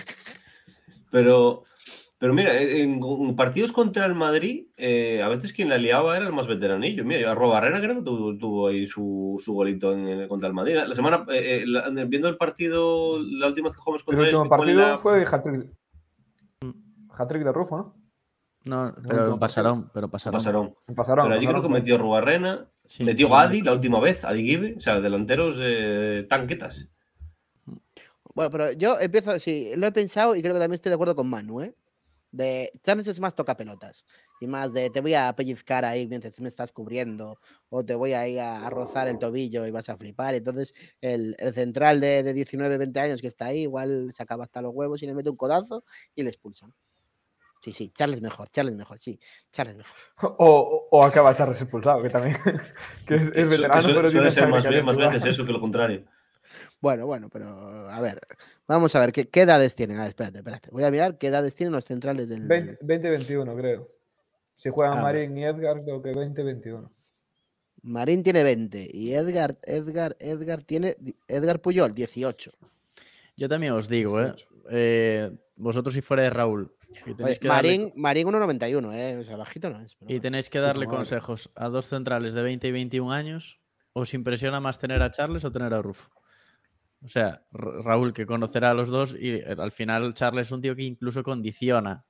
Speaker 2: Pero mira, en partidos contra el Madrid, a veces quien la liaba era el más veteranillo. Mira, Arrobarrena creo que tuvo ahí su golito contra el Madrid. La semana, viendo el partido, la última vez que jugamos
Speaker 4: El
Speaker 2: contra ellos,
Speaker 4: último
Speaker 2: que fue en
Speaker 4: partido
Speaker 2: la-
Speaker 4: fue hat-trick. Hat-trick de Rufo, ¿no?
Speaker 3: No,
Speaker 4: último
Speaker 3: pero pasaron.
Speaker 2: pasaron.
Speaker 4: Pasaron.
Speaker 2: Pero allí creo que metió Arrobarrena,
Speaker 3: Sí,
Speaker 2: metió
Speaker 3: sí.
Speaker 2: Gadi la última vez, Adi Give, o sea, delanteros tanquetas.
Speaker 5: Bueno, pero yo empiezo, sí, lo he pensado y creo que también estoy de acuerdo con Manu, ¿eh? De Charles es más toca pelotas y más de te voy a pellizcar ahí mientras me estás cubriendo o te voy ahí a rozar el tobillo y vas a flipar. Entonces el central de 19, 20 años que está ahí igual se acaba hasta los huevos y le mete un codazo y le expulsan. Sí, Charles mejor, sí, Charles mejor.
Speaker 4: O acaba Charles expulsado, que también que es veterano, pero
Speaker 2: suele
Speaker 4: tiene
Speaker 2: ser
Speaker 4: sangre
Speaker 2: más
Speaker 4: caliente igual.
Speaker 2: veces eso que lo contrario.
Speaker 5: Bueno, pero a ver, vamos a ver qué edades tienen. A ver, espérate. Voy a mirar qué edades tienen los centrales del.
Speaker 4: 20-21, creo. Si juegan
Speaker 5: A ver.
Speaker 4: Marín y Edgar, creo que 20-21.
Speaker 5: Marín tiene 20 y Edgar tiene Edgar Puyol 18.
Speaker 3: Yo también os digo,
Speaker 4: 18.
Speaker 3: vosotros si fuera de Raúl y tenéis
Speaker 5: Oye,
Speaker 3: que darle,
Speaker 5: Marín 1,91, o sea, bajito no es. Pero
Speaker 3: y
Speaker 5: bueno.
Speaker 3: tenéis que darle
Speaker 4: madre.
Speaker 3: consejos a dos centrales de 20 y 21 años, ¿os impresiona más tener a Charles o tener a Rufo? O sea, Raúl que conocerá a los dos y al final Charles es un tío que incluso condiciona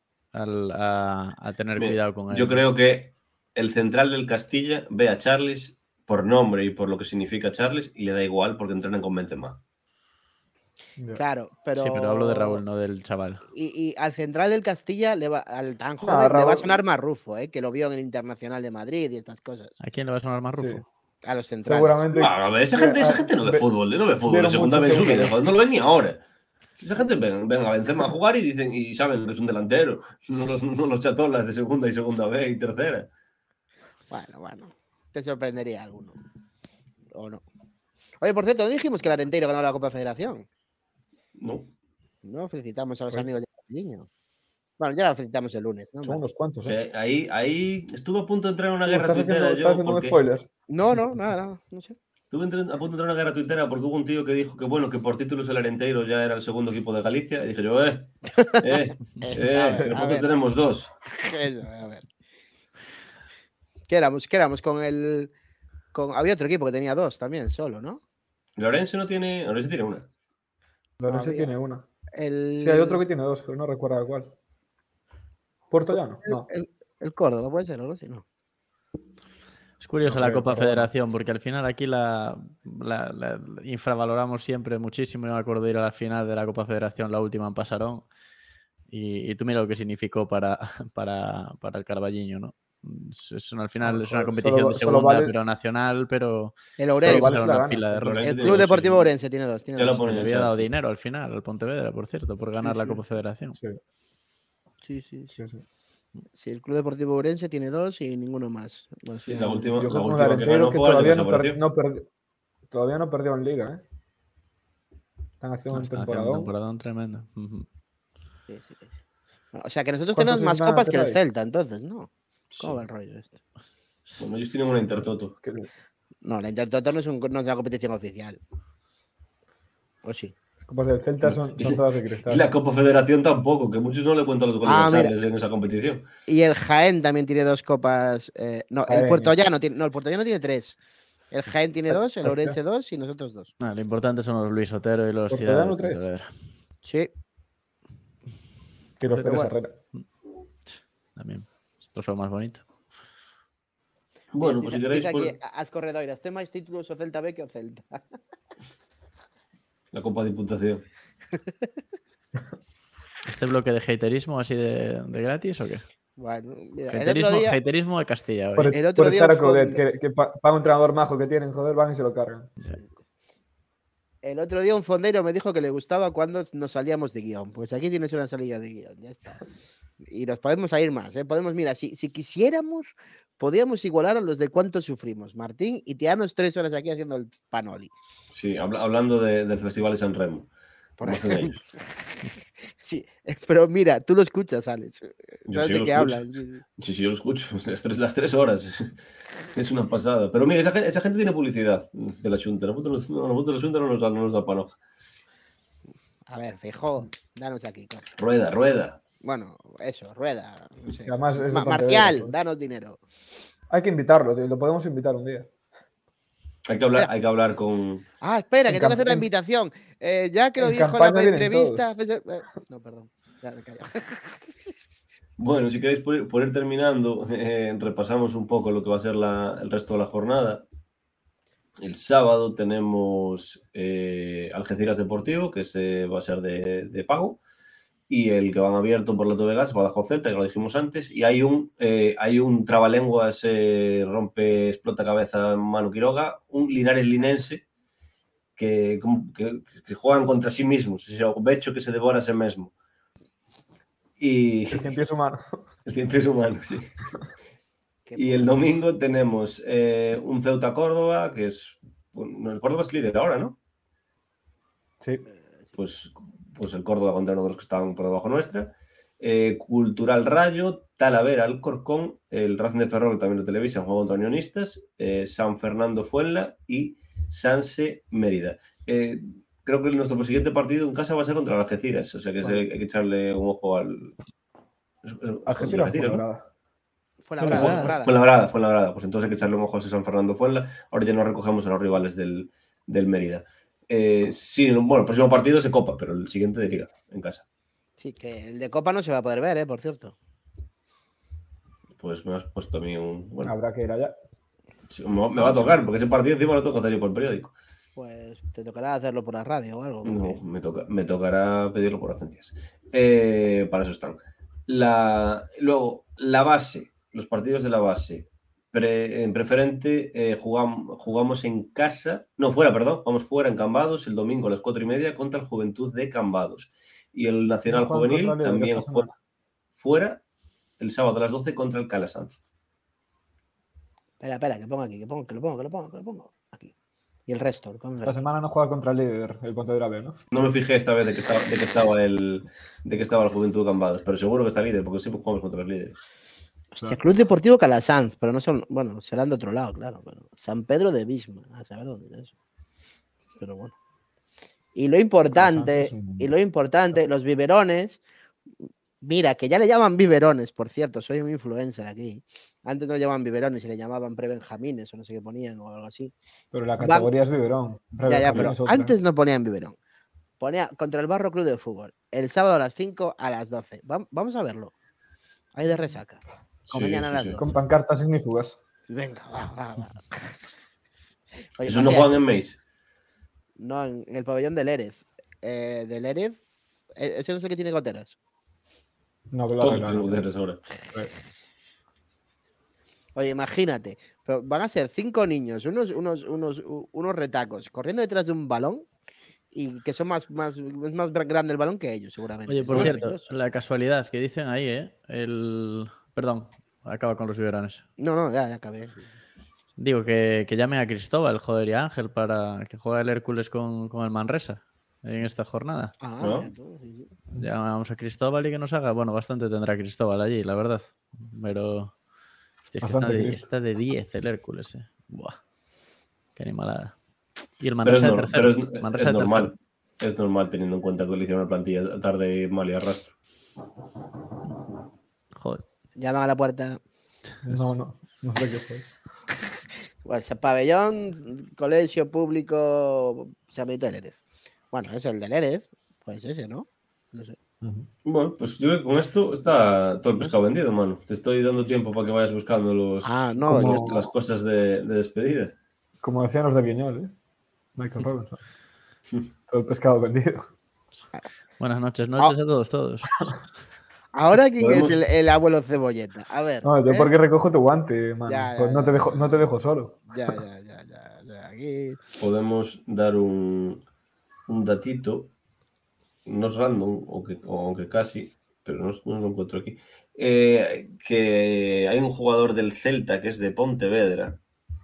Speaker 3: a tener
Speaker 2: Mira,
Speaker 3: cuidado con él.
Speaker 2: yo creo que el central del Castilla ve a Charles por nombre y por lo que significa Charles y le da igual porque entrenan con Benzema.
Speaker 4: Ya.
Speaker 5: Claro, pero...
Speaker 3: Sí, pero hablo de Raúl, no del chaval.
Speaker 5: Y al central del Castilla, al tan
Speaker 4: No,
Speaker 5: joven, le va a
Speaker 4: Raúl-
Speaker 5: sonar más Rufo, que lo vio en el Internacional de Madrid y estas cosas.
Speaker 3: ¿A quién le va a sonar más
Speaker 4: Sí.
Speaker 3: Rufo?
Speaker 5: A los centrales.
Speaker 4: Seguramente.
Speaker 2: A ver, esa gente no ve fútbol, no ve fútbol.
Speaker 4: vieron
Speaker 2: La segunda
Speaker 4: mucho
Speaker 2: vez en su
Speaker 4: segunda
Speaker 2: vida,
Speaker 4: vez.
Speaker 2: no lo ven ni ahora. Esa gente ven a Benzema a jugar y dicen y saben que es un delantero, no los chatolas de segunda y segunda B y tercera.
Speaker 5: Bueno. Te sorprendería alguno. ¿O no? Oye, por cierto, ¿no dijimos que el Arenteiro ganó la Copa Federación?
Speaker 2: No.
Speaker 5: No, felicitamos a los
Speaker 4: Pues-
Speaker 5: amigos de Niño. Bueno, ya lo felicitamos el lunes, ¿no?
Speaker 4: Son unos cuantos, ¿eh?
Speaker 2: Ahí estuve a punto de entrar en una
Speaker 4: Tú,
Speaker 2: guerra
Speaker 4: estás
Speaker 2: tuitera
Speaker 4: haciendo
Speaker 2: yo
Speaker 4: un
Speaker 2: porque
Speaker 4: spoiler.
Speaker 5: No, nada, no sé.
Speaker 2: estuve a punto de entrar en una guerra tuitera porque hubo un tío que dijo que bueno, que por títulos el Arenteiro ya era el segundo equipo de Galicia y dije yo, que nosotros tenemos dos.
Speaker 5: Eso, a ver. ¿Qué éramos con el... Había otro equipo que tenía dos también, solo, ¿no?
Speaker 2: Lorenzo tiene una.
Speaker 4: Lorenzo
Speaker 5: había-
Speaker 4: tiene una.
Speaker 5: El...
Speaker 4: Sí, hay otro que tiene dos, pero no recuerdo cuál. ¿Puerto Llano? No.
Speaker 5: El Córdoba, puede ser, algo así, ¿no?
Speaker 3: Es curiosa
Speaker 4: No
Speaker 3: la
Speaker 4: creo,
Speaker 3: Copa
Speaker 4: pero bueno.
Speaker 3: Federación, porque al final aquí la infravaloramos siempre muchísimo. Yo me acuerdo de ir a la final de la Copa Federación, la última en Pasarón, y tú mira lo que significó para el Carballiño, ¿no? Al final
Speaker 4: Bueno,
Speaker 3: es una
Speaker 4: joder,
Speaker 3: competición de
Speaker 4: solo
Speaker 3: segunda,
Speaker 4: vale-
Speaker 3: pero nacional, pero
Speaker 5: El
Speaker 3: solo
Speaker 5: Ourense.
Speaker 4: vale
Speaker 3: pasaron
Speaker 4: si la
Speaker 3: una
Speaker 4: ganas,
Speaker 3: pila de
Speaker 2: el
Speaker 3: errores.
Speaker 2: Ourense
Speaker 5: El
Speaker 2: tiene
Speaker 5: Club
Speaker 2: dos,
Speaker 5: Deportivo
Speaker 2: sí.
Speaker 5: Ourense tiene dos.
Speaker 2: Ya lo ponen
Speaker 3: Le
Speaker 2: en
Speaker 3: había
Speaker 2: chat,
Speaker 3: dado
Speaker 2: sí.
Speaker 3: dinero al final al Pontevedra, por cierto, por ganar la
Speaker 5: sí.
Speaker 3: Copa Federación.
Speaker 4: Sí,
Speaker 5: Sí.
Speaker 4: sí, sí.
Speaker 5: Sí, el Club Deportivo Ourense tiene dos y ninguno más. Bueno,
Speaker 2: Sí,
Speaker 5: sí,
Speaker 2: la última,
Speaker 4: Yo
Speaker 2: la
Speaker 4: creo que un
Speaker 2: última que
Speaker 4: Arenteiro
Speaker 2: ganó
Speaker 4: que
Speaker 2: fue el
Speaker 4: todavía
Speaker 2: desapareció.
Speaker 4: todavía no perdió en Liga, ¿eh? Están haciendo un
Speaker 3: Están haciendo un
Speaker 4: temporadón.
Speaker 3: temporadón tremendo.
Speaker 5: sí. Bueno, o sea, que nosotros
Speaker 4: ¿Cuántos
Speaker 5: tenemos más
Speaker 4: entrenadores
Speaker 5: copas que el
Speaker 4: hay?
Speaker 5: Celta, entonces, ¿no?
Speaker 2: Sí.
Speaker 5: ¿Cómo va el rollo este?
Speaker 2: Bueno, ellos tienen una Intertoto.
Speaker 4: Que-
Speaker 5: No, la Intertoto no es una competición oficial. ¿O sí?
Speaker 4: Las copas del Celta son todas de
Speaker 2: Y
Speaker 4: cristal.
Speaker 2: la Copa Federación tampoco, que muchos no le cuentan los goles a
Speaker 5: mira.
Speaker 2: Charles en esa competición.
Speaker 5: Y el Jaén también tiene dos copas. No,
Speaker 4: Jaén
Speaker 5: el Puerto
Speaker 4: es-
Speaker 5: Llano tiene. No, el Puerto Llano tiene tres. El Jaén tiene dos, el
Speaker 4: Hostia.
Speaker 5: Ourense dos y nosotros dos.
Speaker 3: Lo importante son los Luis Otero y los
Speaker 4: Portellano,
Speaker 3: Ciudad de
Speaker 4: 3.
Speaker 3: Pontevedra.
Speaker 5: Sí.
Speaker 4: Que los
Speaker 5: Pero
Speaker 4: tres
Speaker 5: bueno.
Speaker 4: Herrera.
Speaker 3: También. Es el trofeo más bonito.
Speaker 2: Bueno, pues si queréis,
Speaker 5: Dice
Speaker 2: pues,
Speaker 5: aquí, as corredoiras, ten máis títulos o Celta B que o Celta.
Speaker 2: la Copa Diputación.
Speaker 3: ¿Este bloque de haterismo así de gratis o qué?
Speaker 5: Bueno, mira, el
Speaker 3: Haterismo,
Speaker 5: otro día,
Speaker 3: haterismo de Castilla hoy.
Speaker 4: Por,
Speaker 5: el otro
Speaker 4: por
Speaker 5: día
Speaker 4: echar a
Speaker 5: fue
Speaker 4: Claudet,
Speaker 5: un-
Speaker 4: que para un entrenador majo que tienen, joder, van y se lo cargan.
Speaker 5: el otro día un fondero me dijo que le gustaba cuando nos salíamos de guión. Pues aquí tienes una salida de guión, ya está. Y nos podemos ir más, ¿eh? Podemos, mira, si quisiéramos, podríamos igualar a los de cuánto sufrimos. Martín y tirarnos 3 horas aquí haciendo el panoli.
Speaker 2: Sí, hablando del Festival de San Remo.
Speaker 5: Por
Speaker 2: Como hacen
Speaker 5: ejemplo.
Speaker 2: ellos.
Speaker 5: Sí, pero mira, tú lo escuchas, Alex.
Speaker 2: Yo
Speaker 5: ¿Sabes
Speaker 2: sí
Speaker 5: de
Speaker 2: lo
Speaker 5: qué
Speaker 2: escucho.
Speaker 5: hablas?
Speaker 2: Sí, yo lo escucho. Las 3 horas. Es una pasada. Pero mira, esa gente tiene publicidad de la Junta. La foto de la Junta no nos da panoja.
Speaker 5: A ver, Feijóo, danos aquí. Claro.
Speaker 2: Rueda.
Speaker 5: Bueno, eso, rueda. No sé.
Speaker 4: Y además es de Pontevedra,
Speaker 5: Marcial,
Speaker 4: joder.
Speaker 5: danos dinero.
Speaker 4: Hay que invitarlo, tío. Lo podemos invitar un día.
Speaker 2: Hay que hablar con.
Speaker 5: Ah, espera,
Speaker 4: En
Speaker 5: que tengo que hacer la
Speaker 4: en-
Speaker 5: invitación. Ya que lo
Speaker 4: en
Speaker 5: dijo en la
Speaker 4: campaña vienen
Speaker 5: entrevista. No, perdón. Ya me callo.
Speaker 2: Bueno, si queréis por ir terminando, repasamos un poco lo que va a ser el resto de la jornada. El sábado tenemos Algeciras Deportivo, que va a ser de pago, y el que van abierto por la Tovegas, Badajoz Celta, que lo dijimos antes, y hay un trabalenguas explota cabeza Manu Quiroga, un Linares Linense, que juegan contra sí mismos, o sea, o Becho que se devora a sí mismo. Y
Speaker 4: El 100 pies humano.
Speaker 2: el 100 pies humano, sí.
Speaker 5: Qué
Speaker 2: Y el domingo tenemos un Ceuta Córdoba, que es. Bueno, el Córdoba es líder ahora, ¿no?
Speaker 4: Sí.
Speaker 2: Pues el Córdoba contra uno de los que estaban por debajo nuestra. Cultural Rayo, Talavera Alcorcón, el Racing de Ferrol también lo televisan, juega contra Unionistas, San Fernando Fuenla y Sanse Mérida. Creo que nuestro siguiente partido en casa va a ser contra el Algeciras, o sea que hay que echarle un ojo al...
Speaker 4: Algeciras,
Speaker 2: ¿no?
Speaker 4: ¿no?
Speaker 2: Fuenlabrada. Pues entonces hay que echarle un ojo a ese San Fernando Fuenla. Ahora ya nos recogemos a los rivales del Mérida. Sí, bueno, el próximo partido es de Copa, pero el siguiente de Liga, en casa.
Speaker 5: Sí, que el de Copa no se va a poder ver, por cierto.
Speaker 2: Pues me has puesto a mí un... Bueno,
Speaker 4: Habrá que ir allá.
Speaker 2: sí, me va a tocar, porque ese partido encima lo tengo que hacer yo por el periódico.
Speaker 5: Pues te tocará hacerlo por la radio o algo.
Speaker 2: No, me tocará pedirlo por agencias. Para eso están. Luego, la base, los partidos de la base. En preferente jugamos en casa, no, fuera, perdón, vamos fuera en Cambados el domingo a las 4:30 contra el Juventud de Cambados. Y el Nacional Juvenil también juega fuera el sábado a las 12 contra el Calasanz.
Speaker 5: Espera, que ponga aquí, que lo pongo. Aquí. Y el resto.
Speaker 4: Esta semana no juega contra el líder, el Pontevedra B, ¿no?
Speaker 2: No me fijé esta vez de que estaba el Juventud de Cambados, pero seguro que está líder, porque siempre jugamos contra los líderes.
Speaker 5: Hostia, Club Deportivo Calasanz, pero no son, bueno, serán de otro lado, claro, pero San Pedro de Bisma, a saber dónde es eso. Pero bueno. Y lo importante, los biberones, mira, que ya le llaman biberones, por cierto, soy un influencer aquí. Antes no le llamaban biberones y le llamaban prebenjamines o no sé qué ponían o algo así.
Speaker 4: Pero la categoría es biberón.
Speaker 5: Ya, pero antes no ponían biberón. Ponía contra el Barro Club de Fútbol, el sábado a las 5 a las 12. Vamos a verlo. Ahí de resaca. Mañana a las 12.
Speaker 4: Con pancartas ignífugas.
Speaker 5: Venga, va. Oye,
Speaker 2: ¿Esos no juegan en Meis?
Speaker 5: No, en el pabellón del Erez. ¿Del Erez? ¿Ese no es el que tiene goteras?
Speaker 4: No, pero
Speaker 2: ¿Cómo tiene goteras ahora?
Speaker 5: Oye, imagínate, pero van a ser 5 niños, unos retacos, corriendo detrás de un balón y que son más grande el balón que ellos, seguramente.
Speaker 3: Oye, por cierto, la casualidad que dicen ahí, Perdón, acaba con los biberones.
Speaker 5: No, ya acabé.
Speaker 3: Digo, que llamen a Cristóbal, joder, y a Ángel para que juegue el Hércules con el Manresa en esta jornada.
Speaker 2: ¿No?
Speaker 5: Sí.
Speaker 3: Llamamos a Cristóbal y que nos haga. Bueno, bastante tendrá Cristóbal allí, la verdad. Pero... Hostia, es que está de 10 el Hércules, Buah. Qué animalada. Y el Manresa de tercero.
Speaker 2: Es normal. Es normal teniendo en cuenta que le hicieron una plantilla tarde mal y arrastro.
Speaker 3: Joder.
Speaker 5: Llaman a la puerta.
Speaker 4: No sé qué fue.
Speaker 5: Bueno, pabellón, colegio público, San Benito del Erez. Bueno, es el del Erez, pues ese, ¿no? No sé.
Speaker 2: Bueno, pues yo creo que con esto está todo el pescado vendido, mano. Te estoy dando tiempo para que vayas buscando las cosas de despedida.
Speaker 4: Como decían los de Guiñol, Michael Robinson. Todo el pescado vendido.
Speaker 3: Buenas noches a todos.
Speaker 5: Ahora, ¿quién es el abuelo Cebolleta? A ver.
Speaker 4: No, yo porque recojo tu guante, man. Pues no te dejo solo.
Speaker 5: Ya. Aquí.
Speaker 2: Podemos dar un datito, no es random, aunque casi, pero no lo encuentro aquí. Que hay un jugador del Celta que es de Pontevedra,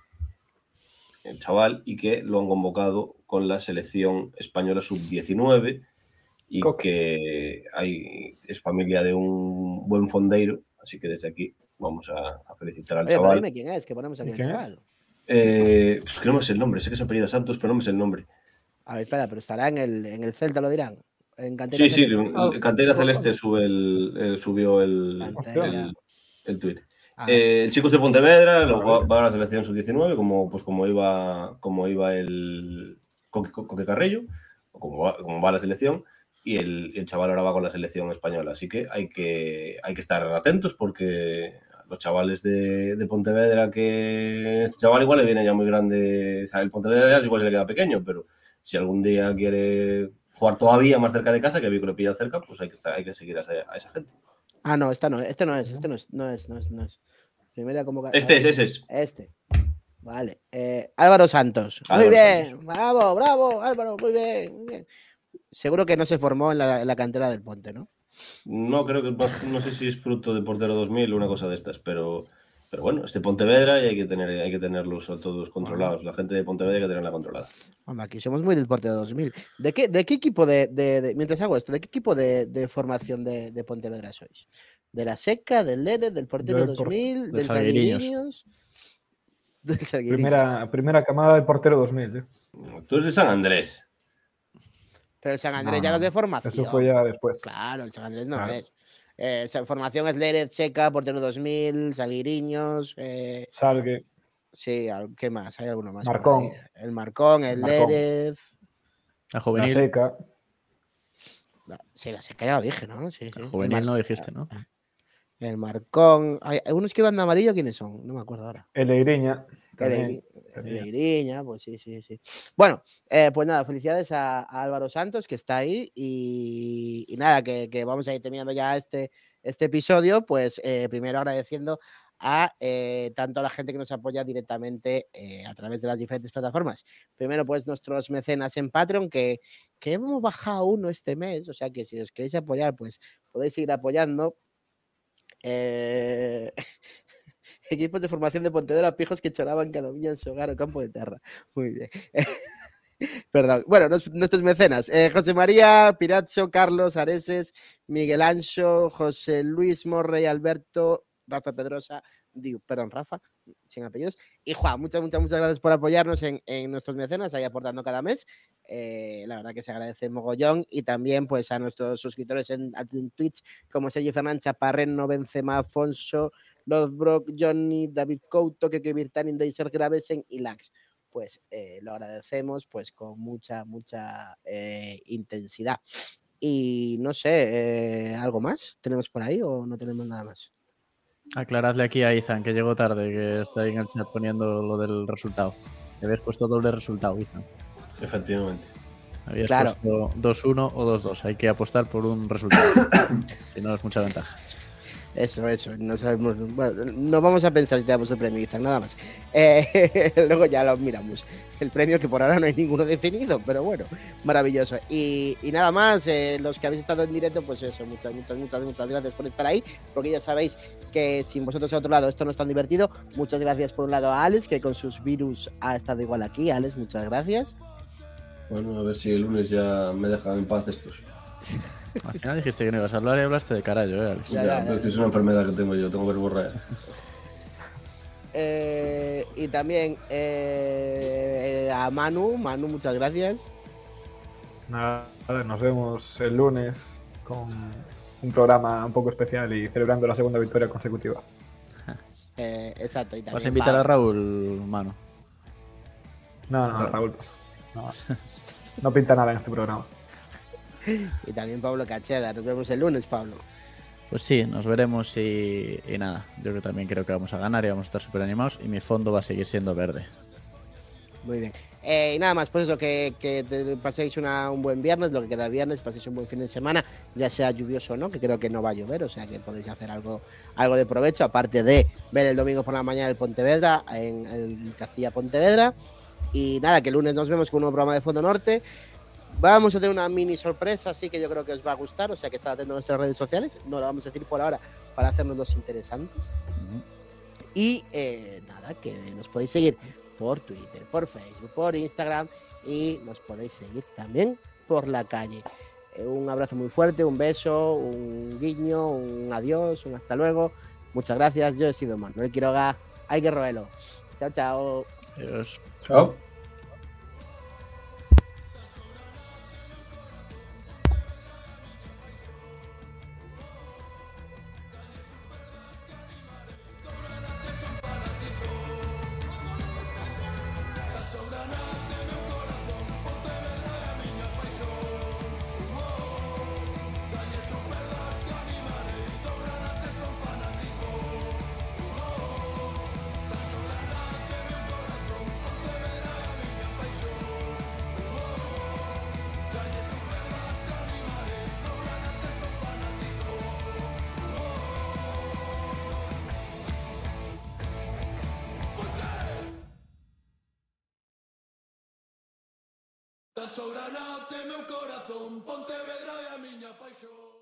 Speaker 2: el chaval, y que lo han convocado con la selección española sub-19. Y que es familia de un buen fondeiro, así que desde aquí vamos a felicitar al chaval.
Speaker 5: Dime quién es, que ponemos aquí el chaval.
Speaker 2: Pues que no me sé el nombre, sé que se apellida Santos, pero no me sé el nombre.
Speaker 5: A ver, espera, pero estará en el Celta, lo dirán. En Cantera
Speaker 2: Sí,
Speaker 5: Celeste.
Speaker 2: Cantera Celeste subió el tuit. El chico es de Pontevedra, va a la selección sub-19, como iba el Coque Carrillo, o como va la selección. Y el chaval ahora va con la selección española. Así que hay que estar atentos porque los chavales de Pontevedra, que este chaval igual le viene ya muy grande. O sea, el Pontevedra igual se le queda pequeño, pero si algún día quiere jugar todavía más cerca de casa, que vi que lo pilla cerca, pues hay que seguir a esa gente.
Speaker 5: Ah, no, este no es. Primera convocatoria.
Speaker 2: Ese es.
Speaker 5: Este. Vale. Álvaro Santos. Muy bien. Bravo, Álvaro, muy bien. Seguro que no se formó en la cantera del Ponte, ¿no?
Speaker 2: No, creo que no sé si es fruto de Portero 2000 o una cosa de estas, pero Pero bueno, este Pontevedra y hay que tenerlos a todos controlados. La gente de Pontevedra hay que tenerla controlada.
Speaker 5: Hombre, aquí somos muy del Porte 2000. ¿De qué equipo mientras hago esto, de qué equipo de formación de Pontevedra sois? ¿De la Seca, del Lérez, del Portero
Speaker 4: Yo del
Speaker 5: 2000,
Speaker 3: de
Speaker 5: del
Speaker 3: Salgueiriños.
Speaker 5: Salgueiriños? Del Salgueiriños.
Speaker 4: Primera camada del portero 2000.
Speaker 2: Tú eres de San Andrés.
Speaker 5: Pero el San Andrés
Speaker 4: No,
Speaker 5: ya no es de
Speaker 4: no.
Speaker 5: formación.
Speaker 4: Eso fue ya después.
Speaker 5: Claro, el San Andrés no
Speaker 4: Claro.
Speaker 5: es. Formación es Lérez, Seca, Portero 2000, Salgueiriños.
Speaker 4: Salgue.
Speaker 5: Sí, ¿qué más? Hay alguno más. por
Speaker 4: Marcón.
Speaker 5: ahí. El Marcón, el
Speaker 4: Marcón.
Speaker 5: Lérez.
Speaker 3: La
Speaker 4: La
Speaker 3: juvenil.
Speaker 4: Seca.
Speaker 5: Sí, la Seca ya lo dije, ¿no? Sí, sí.
Speaker 3: La juvenil no dijiste, ¿no?
Speaker 5: El Marcón. Hay unos que iban de amarillo, ¿quiénes son? No me acuerdo ahora.
Speaker 4: El Eiriña.
Speaker 5: El
Speaker 4: También. tenía.
Speaker 5: Iriña, pues sí. Bueno, pues nada, felicidades a Álvaro Santos, que está ahí. Y nada, que vamos a ir terminando ya este episodio. Pues primero agradeciendo a tanto a la gente que nos apoya directamente a través de las diferentes plataformas. Primero, pues nuestros mecenas en Patreon, que hemos bajado uno este mes. O sea que si os queréis apoyar, pues podéis seguir apoyando. Equipos de formación de Pontevedra, pijos que choraban cada día en su hogar o campo de terra. Muy bien. Perdón. Bueno, nuestros mecenas. José María, Piracho, Carlos, Areses, Miguel Ancho, José Luis Morrey, Alberto, Rafa Pedrosa, Rafa, sin apellidos, y Juan. Muchas gracias por apoyarnos en nuestros mecenas, ahí aportando cada mes. La verdad que se agradece mogollón. Y también pues a nuestros suscriptores en Twitch, como Sergio Fernández, Chaparreno, Benzema, Afonso, Lodbrock, Johnny, David Couto, Keke Virtanin, Deiser Gravesen y Lax. Pues lo agradecemos pues con mucha intensidad. Y no sé, ¿algo más tenemos por ahí o no tenemos nada más?
Speaker 3: Aclaradle aquí a Izan, que llegó tarde, que está ahí en el chat poniendo lo del resultado. Le habías puesto doble resultado, Izan.
Speaker 2: Efectivamente.
Speaker 3: Habías
Speaker 5: Claro.
Speaker 3: puesto 2-1 o 2-2. Hay que apostar por un resultado. Si no, es mucha ventaja.
Speaker 5: Eso, no sabemos. Bueno, no vamos a pensar si te damos el premio, Izan, nada más. Luego ya lo miramos. El premio que por ahora no hay ninguno definido, pero bueno, maravilloso. Y nada más, los que habéis estado en directo, pues eso, muchas gracias por estar ahí, porque ya sabéis que sin vosotros al otro lado esto no es tan divertido. Muchas gracias por un lado a Alex, que con sus virus ha estado igual aquí. Alex, muchas gracias.
Speaker 2: Bueno, a ver si el lunes ya me dejan en paz estos.
Speaker 3: Al final dijiste que no ibas a hablar y hablaste de carallo, Alex.
Speaker 5: Ya.
Speaker 2: Pero es que es una enfermedad que tengo yo, tengo verborrea.
Speaker 5: Y también a Manu, muchas gracias.
Speaker 4: Nada, nos vemos el lunes con un programa un poco especial y celebrando la segunda victoria consecutiva.
Speaker 5: Exacto. Y también
Speaker 3: ¿Vas a invitar a Raúl, mano?
Speaker 4: No, Raúl, pues, no pinta nada en este programa.
Speaker 5: Y también Pablo Cacheda. Nos vemos el lunes, Pablo.
Speaker 3: Pues sí, nos veremos y nada. Yo también creo que vamos a ganar y vamos a estar súper animados. Y mi fondo va a seguir siendo verde.
Speaker 5: Muy bien. Y nada más, pues eso, que paséis un buen viernes, lo que queda viernes, paséis un buen fin de semana, ya sea lluvioso o no, que creo que no va a llover, o sea que podéis hacer algo de provecho, aparte de ver el domingo por la mañana el Pontevedra, en el Castilla-Pontevedra. Y nada, que el lunes nos vemos con un nuevo programa de Fondo Norte. Vamos a tener una mini sorpresa, así que yo creo que os va a gustar, o sea que estad atentos a nuestras redes sociales, no lo vamos a decir por ahora para hacernos los interesantes. Y nada, que nos podéis seguir por Twitter, por Facebook, por Instagram y nos podéis seguir también por la calle. Un abrazo muy fuerte, un beso, un guiño, un adiós, un hasta luego. Muchas gracias, yo he sido Manuel Quiroga, hay que roerlo. Chao.
Speaker 3: Adiós.
Speaker 2: Chao.
Speaker 6: Tan soberana teme o corazón, Pontevedra é a miña paixón.